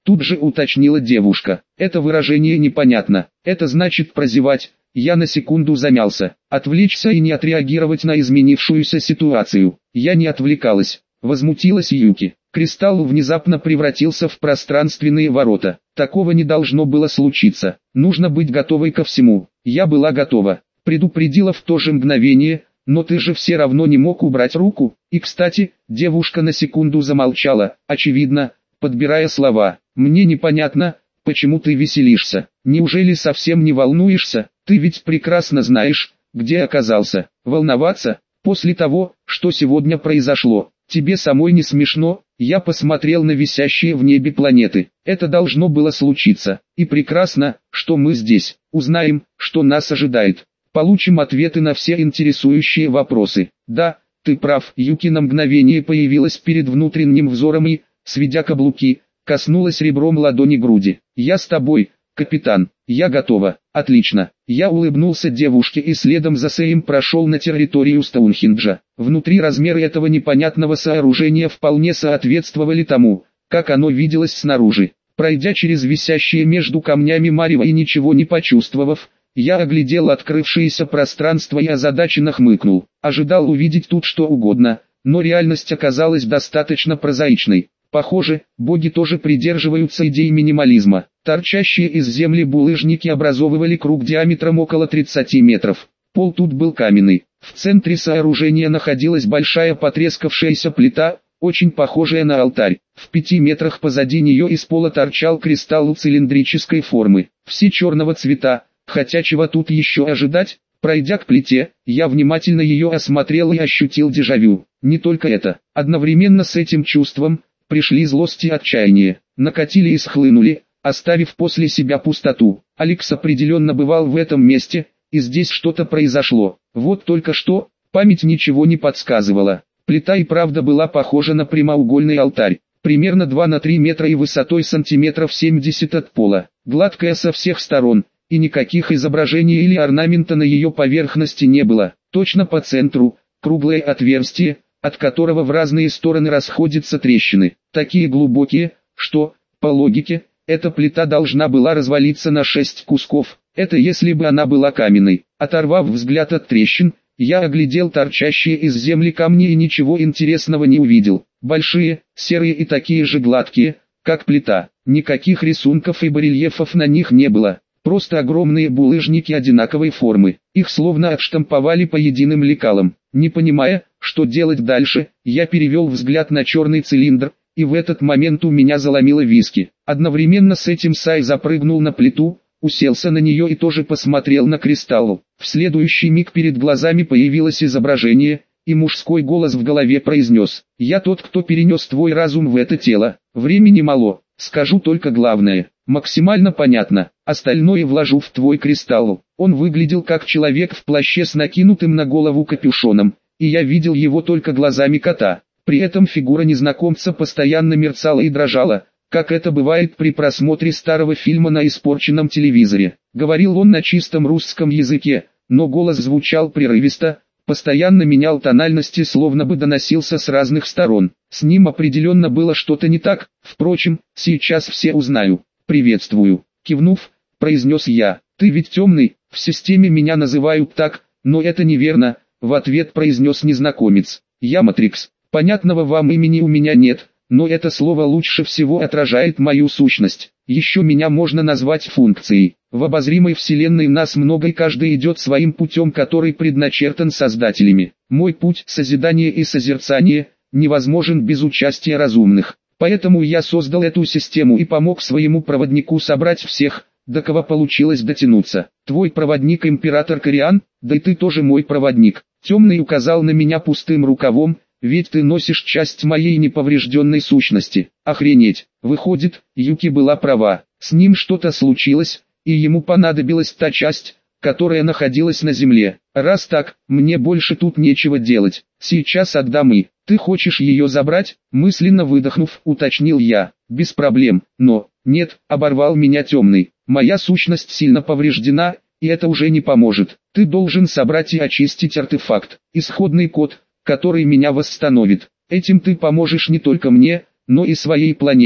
Тут же уточнила девушка. Это выражение непонятно. Это значит прозевать. Я на секунду замялся. Отвлечься и не отреагировать на изменившуюся ситуацию. Я не отвлекалась. Возмутилась Юки. Кристалл внезапно превратился в пространственные ворота. Такого не должно было случиться. Нужно быть готовой ко всему. Я была готова. Предупредила в то же мгновение, но ты же все равно не мог убрать руку. И кстати, девушка на секунду замолчала, очевидно, подбирая слова. Мне непонятно, почему ты веселишься. Неужели совсем не волнуешься? Ты ведь прекрасно знаешь, где оказался. Волноваться, после того, что сегодня произошло. Тебе самой не смешно? Я посмотрел на висящие в небе планеты. Это должно было случиться. И прекрасно, что мы здесь. Узнаем, что нас ожидает. Получим ответы на все интересующие вопросы. Да, ты прав. Юки на мгновение появилась перед внутренним взором и, сведя каблуки, коснулась ребром ладони груди. Я с тобой, капитан. Я готова. Отлично. Я улыбнулся девушке и следом за Сэем прошел на территорию Стоунхенджа. Внутри размеры этого непонятного сооружения вполне соответствовали тому, как оно виделось снаружи. Пройдя через висящие между камнями марево и ничего не почувствовав, я оглядел открывшееся пространство и озадаченно хмыкнул. Ожидал увидеть тут что угодно, но реальность оказалась достаточно прозаичной. Похоже, боги тоже придерживаются идей минимализма. Торчащие из земли булыжники образовывали круг диаметром около 30 метров. Пол тут был каменный. В центре сооружения находилась большая потрескавшаяся плита, очень похожая на алтарь. В 5 метрах позади нее из пола торчал кристалл цилиндрической формы. Все черного цвета, хотя чего тут еще ожидать? Пройдя к плите, я внимательно ее осмотрел и ощутил дежавю. Не только это. Одновременно с этим чувством пришли злость и отчаяние, накатили и схлынули, оставив после себя пустоту. Алекс определенно бывал в этом месте, и здесь что-то произошло. Вот только что, память ничего не подсказывала. Плита и правда была похожа на прямоугольный алтарь, примерно 2 на 3 метра и высотой сантиметров 70 от пола, гладкая со всех сторон, и никаких изображений или орнамента на ее поверхности не было. Точно по центру, круглое отверстие, от которого в разные стороны расходятся трещины, такие глубокие, что, по логике, эта плита должна была развалиться на 6 кусков. Это если бы она была каменной. Оторвав взгляд от трещин, я оглядел торчащие из земли камни и ничего интересного не увидел. Большие, серые и такие же гладкие, как плита. Никаких рисунков и барельефов на них не было. Просто огромные булыжники одинаковой формы. Их словно отштамповали по единым лекалам. Не понимая, что делать дальше, я перевел взгляд на черный цилиндр, и в этот момент у меня заломило виски. Одновременно с этим Сай запрыгнул на плиту, уселся на нее и тоже посмотрел на кристалл. В следующий миг перед глазами появилось изображение, и мужской голос в голове произнес: «Я тот, кто перенес твой разум в это тело. Времени мало, скажу только главное. Максимально понятно, остальное вложу в твой кристалл». Он выглядел как человек в плаще с накинутым на голову капюшоном, и я видел его только глазами кота. При этом фигура незнакомца постоянно мерцала и дрожала, как это бывает при просмотре старого фильма на испорченном телевизоре. Говорил он на чистом русском языке, но голос звучал прерывисто, постоянно менял тональности, словно бы доносился с разных сторон. С ним определенно было что-то не так, впрочем, сейчас все узнаю. «Приветствую», кивнув, произнес я. «Ты ведь темный, в системе меня называют так, но это неверно», в ответ произнес незнакомец. «Я Матрикс. Понятного вам имени у меня нет, но это слово лучше всего отражает мою сущность. Еще меня можно назвать функцией. В обозримой вселенной нас много и каждый идет своим путем, который предначертан создателями. Мой путь, созидание и созерцание, невозможен без участия разумных. Поэтому я создал эту систему и помог своему проводнику собрать всех, до кого получилось дотянуться. Твой проводник император Кориан, да и ты тоже мой проводник». Темный указал на меня пустым рукавом: «Ведь ты носишь часть моей неповрежденной сущности». Охренеть, выходит, Юки была права, с ним что-то случилось, и ему понадобилась та часть, которая находилась на земле. Раз так, мне больше тут нечего делать, сейчас отдам и... «Ты хочешь ее забрать?» Мысленно выдохнув, уточнил я. «Без проблем, но...» «Нет», оборвал меня темный, «моя сущность сильно повреждена, и это уже не поможет. Ты должен собрать и очистить артефакт, исходный код, который меня восстановит. Этим ты поможешь не только мне, но и своей планете».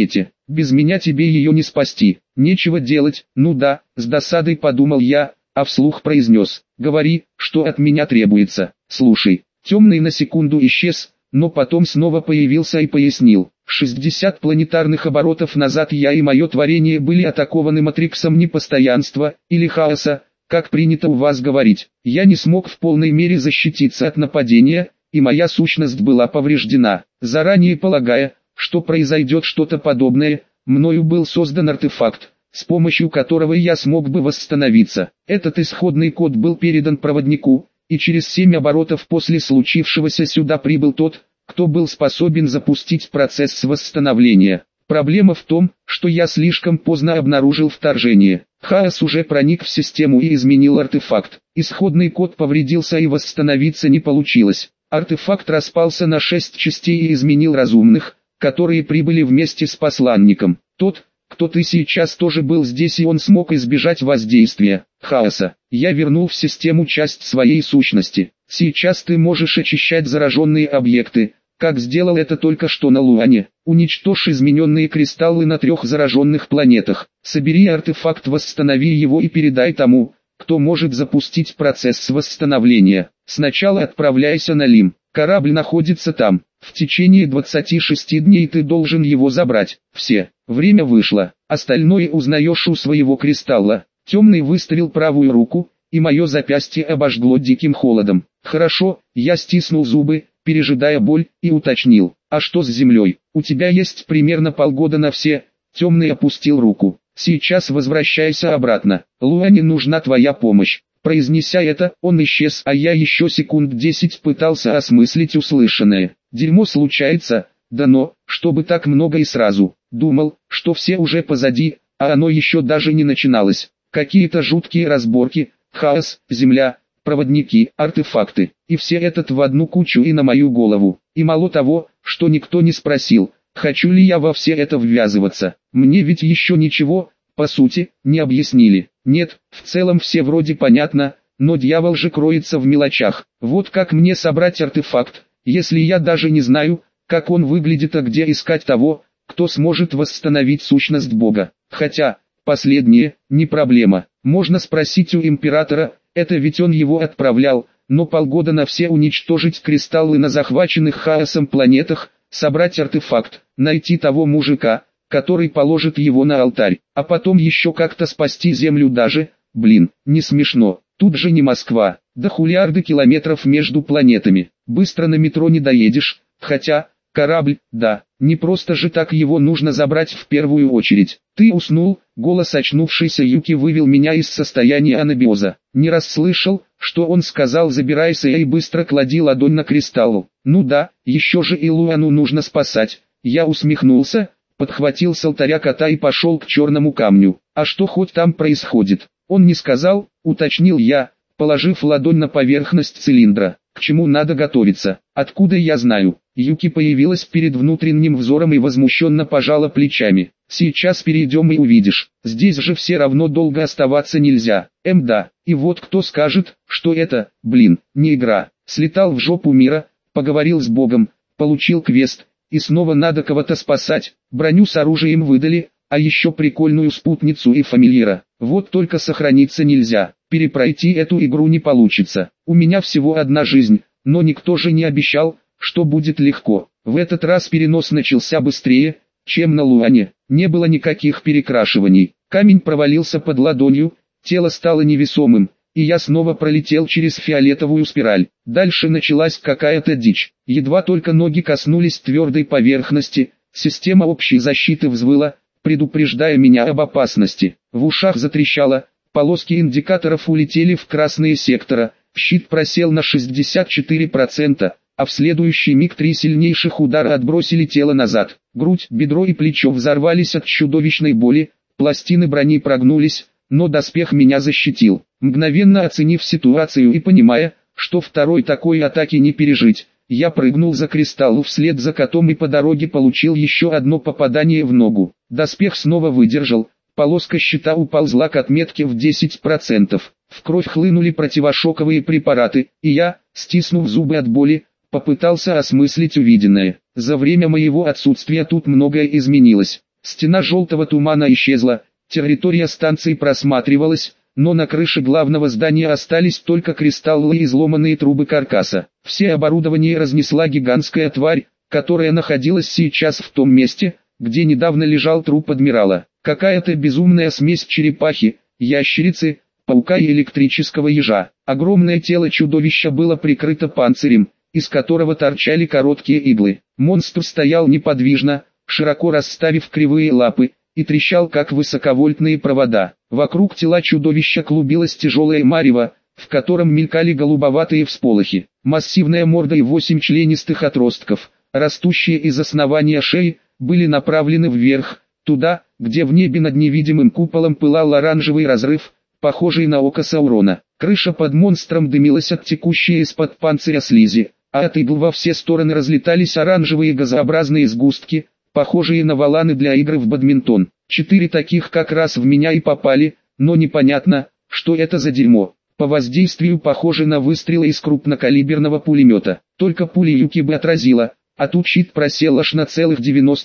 без меня тебе ее не спасти. Нечего делать, ну да, с досадой подумал я, а вслух произнес: говори, что от меня требуется. Слушай, темный на секунду исчез, но потом снова появился и пояснил: 60 планетарных оборотов назад я и мое творение были атакованы матриксом непостоянства, или хаоса, как принято у вас говорить. Я не смог в полной мере защититься от нападения, и моя сущность была повреждена. Заранее полагая, что произойдет что-то подобное, мною был создан артефакт, с помощью которого я смог бы восстановиться. Этот исходный код был передан проводнику, и через 7 оборотов после случившегося сюда прибыл тот, кто был способен запустить процесс восстановления. Проблема в том, что я слишком поздно обнаружил вторжение. Хаос уже проник в систему и изменил артефакт. Исходный код повредился и восстановиться не получилось. Артефакт распался на 6 частей и изменил разумных, которые прибыли вместе с посланником. Тот, кто ты сейчас, тоже был здесь, и он смог избежать воздействия хаоса. Я вернул в систему часть своей сущности. Сейчас ты можешь очищать зараженные объекты, как сделал это только что на Луане. Уничтожь измененные кристаллы на 3 зараженных планетах. Собери артефакт, восстанови его и передай тому, кто может запустить процесс восстановления. Сначала отправляйся на Лим. Корабль находится там. В течение 26 дней ты должен его забрать. Все. Время вышло. Остальное узнаешь у своего кристалла. Темный выставил правую руку, и мое запястье обожгло диким холодом. Хорошо, я стиснул зубы, пережидая боль, и уточнил: а что с землей? У тебя есть примерно полгода на все. Темный опустил руку. Сейчас возвращайся обратно. Луане нужна твоя помощь. Произнеся это, он исчез, а я еще секунд 10 пытался осмыслить услышанное. Дерьмо случается, да но, чтобы так много и сразу. Думал, что все уже позади, а оно еще даже не начиналось. Какие-то жуткие разборки, хаос, земля, проводники, артефакты. И все этот в одну кучу и на мою голову. И мало того, что никто не спросил, хочу ли я во все это ввязываться. Мне ведь еще ничего, по сути, не объяснили. Нет, в целом все вроде понятно, но дьявол же кроется в мелочах. Вот как мне собрать артефакт, если я даже не знаю, как он выглядит, а где искать того, кто сможет восстановить сущность Бога. Хотя, последнее, не проблема. Можно спросить у императора, это ведь он его отправлял, но полгода на все уничтожить кристаллы на захваченных хаосом планетах, собрать артефакт, найти того мужика, который положит его на алтарь, а потом еще как-то спасти Землю даже, не смешно, тут же не Москва, да хулиарды километров между планетами, быстро на метро не доедешь, хотя, корабль, да, не просто же так его нужно забрать в первую очередь. Ты уснул? Голос очнувшейся Юки вывел меня из состояния анабиоза. Не расслышал, что он сказал: забирайся и быстро клади ладонь на кристалл. Ну да, еще же и Луану нужно спасать. Я усмехнулся, подхватил с алтаря кота и пошел к черному камню. А что хоть там происходит? Он не сказал, уточнил я, положив ладонь на поверхность цилиндра. К чему надо готовиться? Откуда я знаю? Юки появилась перед внутренним взором и возмущенно пожала плечами. Сейчас перейдем и увидишь. Здесь же все равно долго оставаться нельзя. Да. И вот кто скажет, что это, не игра. Слетал в жопу мира, поговорил с Богом, получил квест, и снова надо кого-то спасать. Броню с оружием выдали, а еще прикольную спутницу и фамильяра. Вот только сохраниться нельзя. Перепройти эту игру не получится. У меня всего одна жизнь, но никто же не обещал, что будет легко. В этот раз перенос начался быстрее, чем на Луане. Не было никаких перекрашиваний. Камень провалился под ладонью, тело стало невесомым, и я снова пролетел через фиолетовую спираль. Дальше началась какая-то дичь. Едва только ноги коснулись твердой поверхности, система общей защиты взвыла, предупреждая меня об опасности. В ушах затрещало, полоски индикаторов улетели в красные сектора, щит просел на 64%, а в следующий миг 3 сильнейших удара отбросили тело назад. Грудь, бедро и плечо взорвались от чудовищной боли, пластины брони прогнулись, но доспех меня защитил. Мгновенно оценив ситуацию и понимая, что второй такой атаки не пережить, я прыгнул за кристалл вслед за котом и по дороге получил еще одно попадание в ногу. Доспех снова выдержал, полоска щита уползла к отметке в 10%. В кровь хлынули противошоковые препараты, и я, стиснув зубы от боли, попытался осмыслить увиденное. За время моего отсутствия тут многое изменилось. Стена желтого тумана исчезла, территория станции просматривалась, но на крыше главного здания остались только кристаллы и изломанные трубы каркаса. Все оборудование разнесла гигантская тварь, которая находилась сейчас в том месте, где недавно лежал труп адмирала. Какая-то безумная смесь черепахи, ящерицы, паука и электрического ежа. Огромное тело чудовища было прикрыто панцирем, из которого торчали короткие иглы. Монстр стоял неподвижно, широко расставив кривые лапы, и трещал как высоковольтные провода. Вокруг тела чудовища клубилось тяжелое марево, в котором мелькали голубоватые всполохи. Массивная морда и 8 членистых отростков, растущие из основания шеи, были направлены вверх, туда, где в небе над невидимым куполом пылал оранжевый разрыв, похожий на око Саурона. Крыша под монстром дымилась от текущей из-под панциря слизи, а от игл во все стороны разлетались оранжевые газообразные сгустки, похожие на валаны для игры в бадминтон. 4 таких как раз в меня и попали, но непонятно, что это за дерьмо. По воздействию похоже на выстрелы из крупнокалиберного пулемета. Только пули Юки бы отразила, а тут щит просел аж на целых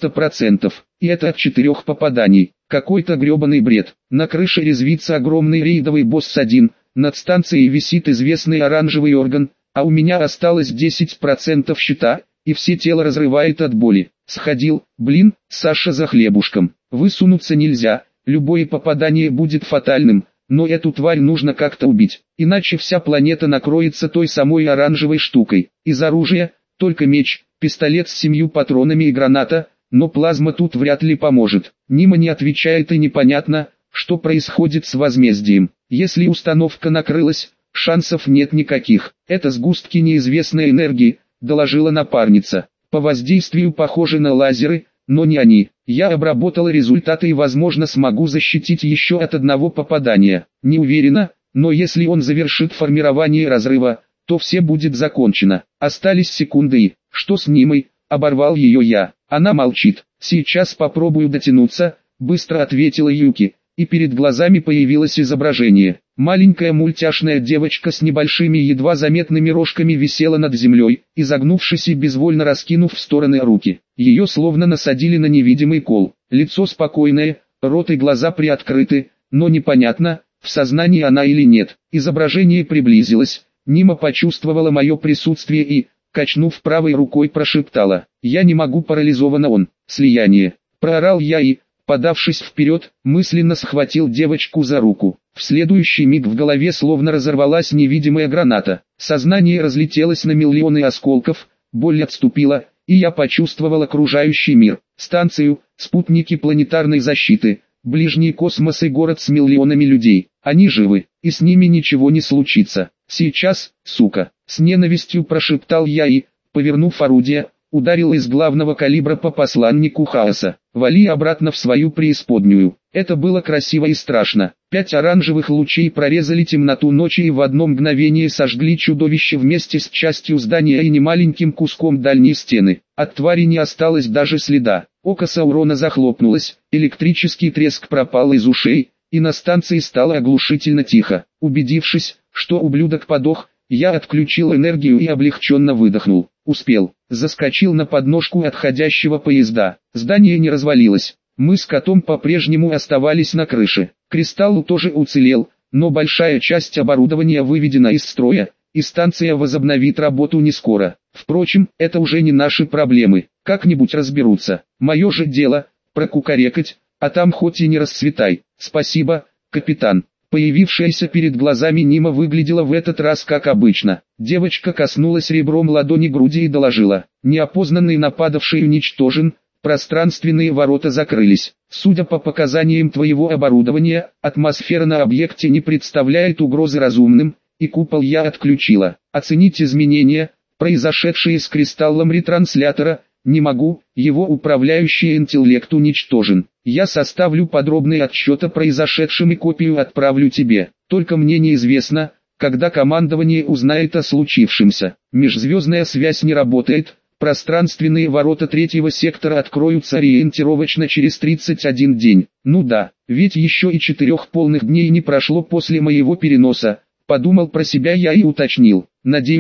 90%. И это от 4 попаданий. Какой-то гребаный бред. На крыше резвится огромный рейдовый босс-1, над станцией висит известный оранжевый орган, а у меня осталось 10% щита, и все тело разрывает от боли. Сходил, блин, Саша за хлебушком. Высунуться нельзя, любое попадание будет фатальным, но эту тварь нужно как-то убить, иначе вся планета накроется той самой оранжевой штукой. Из оружия, только меч, пистолет с 7 патронами и граната, но плазма тут вряд ли поможет. Нима не отвечает и непонятно, что происходит с возмездием. Если установка накрылась, шансов нет никаких. Это сгустки неизвестной энергии, доложила напарница. По воздействию похожи на лазеры, но не они. Я обработала результаты и возможно смогу защитить еще от одного попадания. Не уверена, но если он завершит формирование разрыва, то все будет закончено. Остались секунды и... Что с Нимой? Оборвал ее я. Она молчит. Сейчас попробую дотянуться, быстро ответила Юки, и перед глазами появилось изображение. Маленькая мультяшная девочка с небольшими едва заметными рожками висела над землей, изогнувшись и безвольно раскинув в стороны руки. Ее словно насадили на невидимый кол. Лицо спокойное, рот и глаза приоткрыты, но непонятно, в сознании она или нет. Изображение приблизилось, Нима почувствовала мое присутствие и, качнув правой рукой, прошептала: «Я не могу, парализована он». Слияние. Проорал я и, подавшись вперед, мысленно схватил девочку за руку. В следующий миг в голове словно разорвалась невидимая граната. Сознание разлетелось на миллионы осколков, боль отступила, и я почувствовал окружающий мир, станцию, спутники планетарной защиты, ближний космос и город с миллионами людей. Они живы, и с ними ничего не случится. Сейчас, сука, с ненавистью прошептал я и, повернув орудие, ударил из главного калибра по посланнику хаоса. Вали обратно в свою преисподнюю. Это было красиво и страшно. 5 оранжевых лучей прорезали темноту ночи и в одно мгновение сожгли чудовище вместе с частью здания и немаленьким куском дальней стены. От твари не осталось даже следа. Око Саурона захлопнулось, электрический треск пропал из ушей, и на станции стало оглушительно тихо. Убедившись, что ублюдок подох, я отключил энергию и облегченно выдохнул. Успел. Заскочил на подножку отходящего поезда. Здание не развалилось. Мы с котом по-прежнему оставались на крыше. Кристалл тоже уцелел, но большая часть оборудования выведена из строя, и станция возобновит работу не скоро. Впрочем, это уже не наши проблемы. Как-нибудь разберутся. Мое же дело – прокукарекать, а там хоть и не расцветай. Спасибо, капитан. Появившаяся перед глазами Нима выглядела в этот раз как обычно. Девочка коснулась ребром ладони груди и доложила: «Неопознанный нападавший уничтожен, пространственные ворота закрылись. Судя по показаниям твоего оборудования, атмосфера на объекте не представляет угрозы разумным, и купол я отключила. Оценить изменения, произошедшие с кристаллом ретранслятора, не могу, его управляющий интеллект уничтожен. Я составлю подробный отчет о произошедшем и копию отправлю тебе. Только мне неизвестно, когда командование узнает о случившемся. Межзвездная связь не работает, пространственные ворота третьего сектора откроются ориентировочно через 31 день. Ну да, ведь еще и 4 полных дней не прошло после моего переноса, подумал про себя я и уточнил. Надеюсь,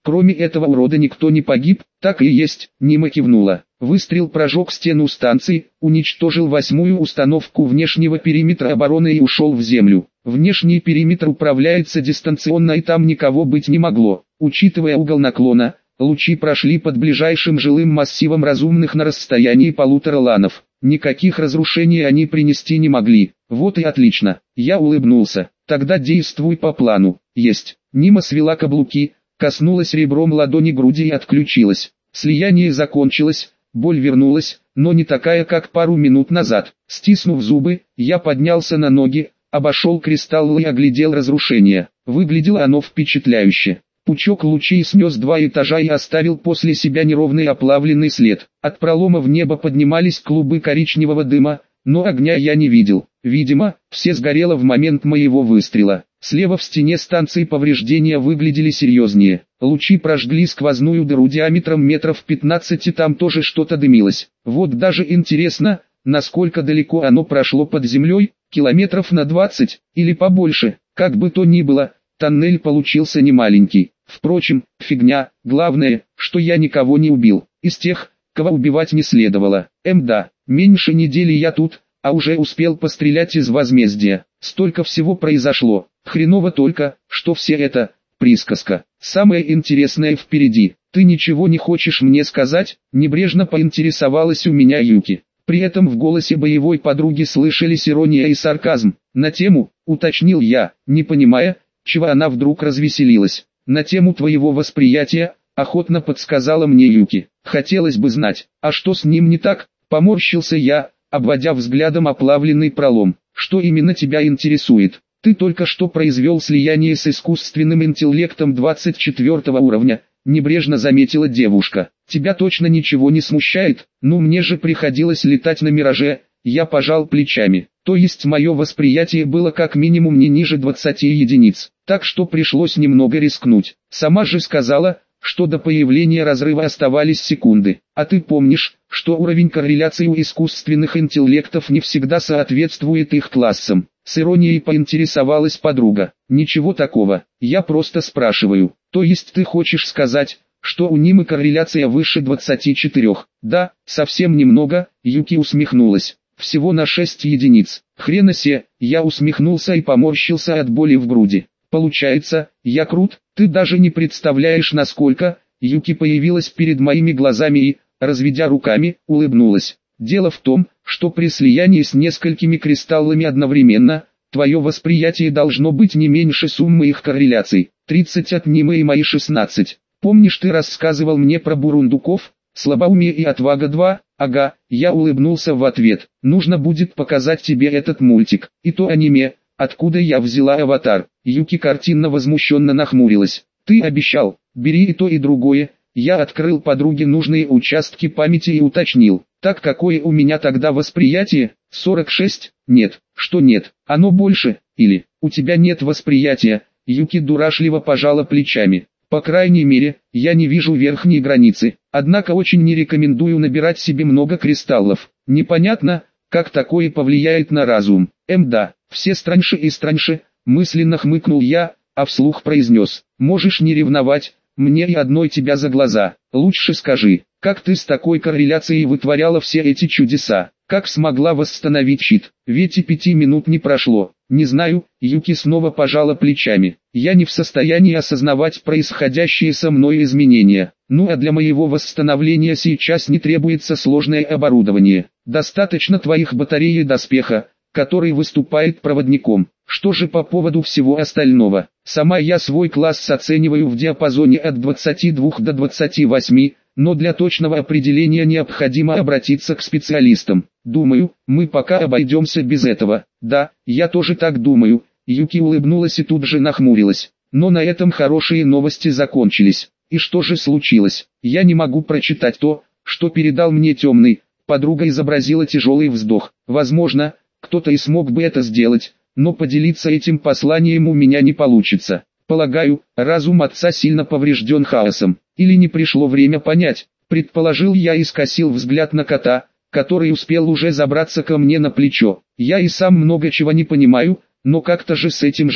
Кроме этого урода никто не погиб. Так и есть, Нима кивнула. Выстрел прожег стену станции, уничтожил 8-ю установку внешнего периметра обороны и ушел в землю. Внешний периметр управляется дистанционно и там никого быть не могло. Учитывая угол наклона, лучи прошли под ближайшим жилым массивом разумных на расстоянии 1,5 ланов. Никаких разрушений они принести не могли. Вот и отлично. Я улыбнулся. Тогда действуй по плану. Есть. Нима свела каблуки, коснулась ребром ладони груди и отключилась. Слияние закончилось, боль вернулась, но не такая, как пару минут назад. Стиснув зубы, я поднялся на ноги, обошел кристалл и оглядел разрушение. Выглядело оно впечатляюще. Пучок лучей снес 2 этажа и оставил после себя неровный оплавленный след. От пролома в небо поднимались клубы коричневого дыма, но огня я не видел. Видимо, все сгорело в момент моего выстрела. Слева в стене станции повреждения выглядели серьезнее. Лучи прожгли сквозную дыру диаметром метров 15 и там тоже что-то дымилось. Вот даже интересно, насколько далеко оно прошло под землей, километров на 20, или побольше. Как бы то ни было, тоннель получился немаленький. Впрочем, фигня, главное, что я никого не убил. Из тех, кого убивать не следовало. Да, меньше недели я тут, а уже успел пострелять из возмездия. Столько всего произошло. Хреново только, что все это присказка. Самое интересное впереди. Ты ничего не хочешь мне сказать? Небрежно поинтересовалась у меня Юки. При этом в голосе боевой подруги слышались ирония и сарказм. На тему, уточнил я, не понимая, чего она вдруг развеселилась. На тему твоего восприятия, охотно подсказала мне Юки. Хотелось бы знать, а что с ним не так? Поморщился я, обводя взглядом оплавленный пролом. Что именно тебя интересует? Ты только что произвел слияние с искусственным интеллектом 24 уровня, небрежно заметила девушка. Тебя точно ничего не смущает? Ну мне же приходилось летать на Мираже. Я пожал плечами. То есть мое восприятие было как минимум не ниже 20 единиц. Так что пришлось немного рискнуть. Сама же сказала, что до появления разрыва оставались секунды. А ты помнишь, что уровень корреляции у искусственных интеллектов не всегда соответствует их классам? С иронией поинтересовалась подруга. Ничего такого, я просто спрашиваю. То есть ты хочешь сказать, что у Нимы корреляция выше 24? Да, совсем немного, Юки усмехнулась. Всего на 6 единиц. Хрена се, я усмехнулся и поморщился от боли в груди. Получается, я крут, ты даже не представляешь насколько. Юки появилась перед моими глазами и, разведя руками, улыбнулась. Дело в том, что при слиянии с несколькими кристаллами одновременно, твое восприятие должно быть не меньше суммы их корреляций. 30 от Нимы и мои 16. Помнишь, ты рассказывал мне про бурундуков? Слабоумие и отвага 2, ага, я улыбнулся в ответ. Нужно будет показать тебе этот мультик. И то аниме, откуда я взяла аватар. Юки картинно возмущенно нахмурилась. Ты обещал, бери и то и другое. Я открыл подруге нужные участки памяти и уточнил. Так какое у меня тогда восприятие? 46? Нет. Что нет? Оно больше? Или, у тебя нет восприятия? Юки дурашливо пожала плечами. По крайней мере, я не вижу верхней границы. Однако очень не рекомендую набирать себе много кристаллов. Непонятно, как такое повлияет на разум. Да, все страньше и страньше, мысленно хмыкнул я, а вслух произнес. Можешь не ревновать, мне и одной тебя за глаза. Лучше скажи, как ты с такой корреляцией вытворяла все эти чудеса? Как смогла восстановить щит? Ведь и 5 минут не прошло. Не знаю, Юки снова пожала плечами. Я не в состоянии осознавать происходящие со мной изменения. Ну а для моего восстановления сейчас не требуется сложное оборудование. Достаточно твоих батарей и доспеха, который выступает проводником. Что же по поводу всего остального? Сама я свой класс оцениваю в диапазоне от 22 до 28, но для точного определения необходимо обратиться к специалистам. Думаю, мы пока обойдемся без этого. Да, я тоже так думаю. Юки улыбнулась и тут же нахмурилась. Но на этом хорошие новости закончились. И что же случилось? Я не могу прочитать то, что передал мне темный. Подруга изобразила тяжелый вздох. Возможно, кто-то и смог бы это сделать, но поделиться этим посланием у меня не получится. Полагаю, разум отца сильно поврежден хаосом. Или не пришло время понять, предположил я и скосил взгляд на кота, который успел уже забраться ко мне на плечо. Я и сам много чего не понимаю, но как-то же с этим живу.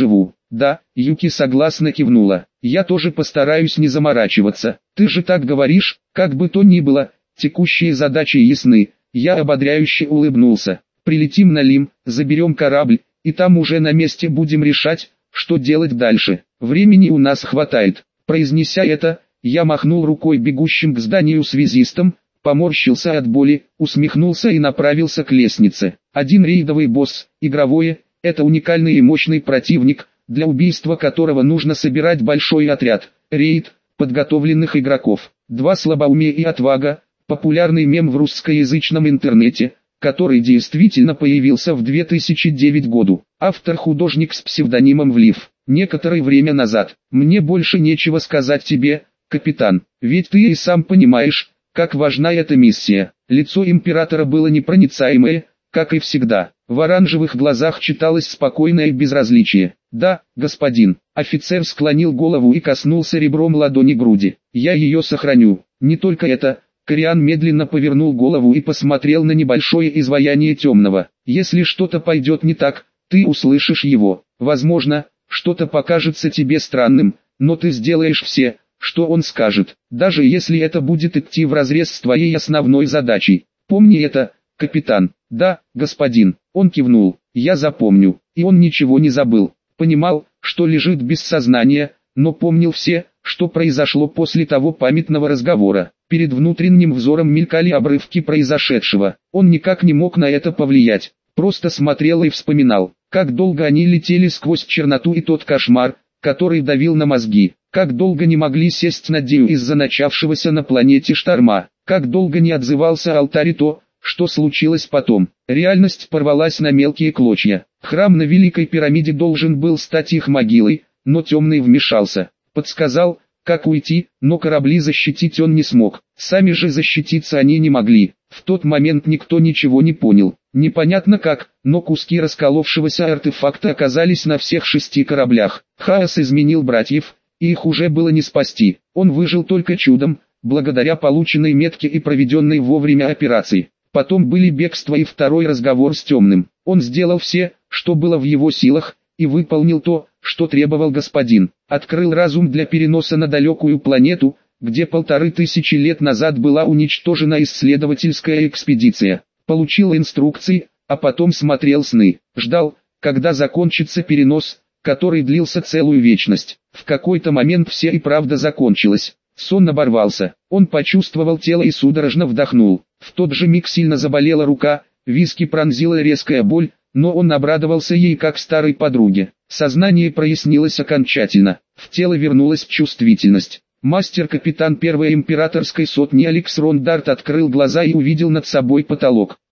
Да, Юки согласно кивнула. Я тоже постараюсь не заморачиваться. Ты же так говоришь, как бы то ни было, текущие задачи ясны. Я ободряюще улыбнулся. Прилетим на Лим, заберем корабль, и там уже на месте будем решать, что делать дальше. Времени у нас хватает. Произнеся это, я махнул рукой бегущим к зданию связистам, поморщился от боли, усмехнулся и направился к лестнице. Один рейдовый босс, игровое, это уникальный и мощный противник, для убийства которого нужно собирать большой отряд, рейд, подготовленных игроков. Два слабоумие и отвага, популярный мем в русскоязычном интернете, который действительно появился в 2009 году. Автор-художник с псевдонимом Влив. Некоторое время назад. Мне больше нечего сказать тебе, капитан, ведь ты и сам понимаешь, как важна эта миссия. Лицо императора было непроницаемое, как и всегда. В оранжевых глазах читалось спокойное безразличие. «Да, господин». Офицер склонил голову и коснулся ребром ладони груди. «Я ее сохраню». Не только это. Кориан медленно повернул голову и посмотрел на небольшое изваяние темного. «Если что-то пойдет не так, ты услышишь его. Возможно, что-то покажется тебе странным, но ты сделаешь все, что он скажет, даже если это будет идти вразрез с твоей основной задачей. Помни это, капитан». «Да, господин». Он кивнул. «Я запомню». И он ничего не забыл. Понимал, что лежит без сознания, но помнил все, что произошло после того памятного разговора. Перед внутренним взором мелькали обрывки произошедшего. Он никак не мог на это повлиять. Просто смотрел и вспоминал, как долго они летели сквозь черноту и тот кошмар, который давил на мозги. Как долго не могли сесть на Дею из-за начавшегося на планете шторма. Как долго не отзывался алтарь и то, что случилось потом. Реальность порвалась на мелкие клочья. Храм на Великой пирамиде должен был стать их могилой, но Темный вмешался. Подсказал, как уйти, но корабли защитить он не смог. Сами же защититься они не могли. В тот момент никто ничего не понял. Непонятно как, но куски расколовшегося артефакта оказались на всех 6 кораблях. Хаос изменил братьев, и их уже было не спасти. Он выжил только чудом, благодаря полученной метке и проведенной вовремя операции. Потом были бегство и второй разговор с Темным. Он сделал все, что было в его силах, и выполнил то, что требовал господин. Открыл разум для переноса на далекую планету, где 1500 лет назад была уничтожена исследовательская экспедиция. Получил инструкции, а потом смотрел сны. Ждал, когда закончится перенос, который длился целую вечность. В какой-то момент все и правда закончилось. Сон оборвался. Он почувствовал тело и судорожно вдохнул. В тот же миг сильно заболела рука, виски пронзила резкая боль, но он обрадовался ей как старой подруге. Сознание прояснилось окончательно. В тело вернулась чувствительность. Мастер-капитан первой императорской сотни Алекс Рондарт открыл глаза и увидел над собой потолок.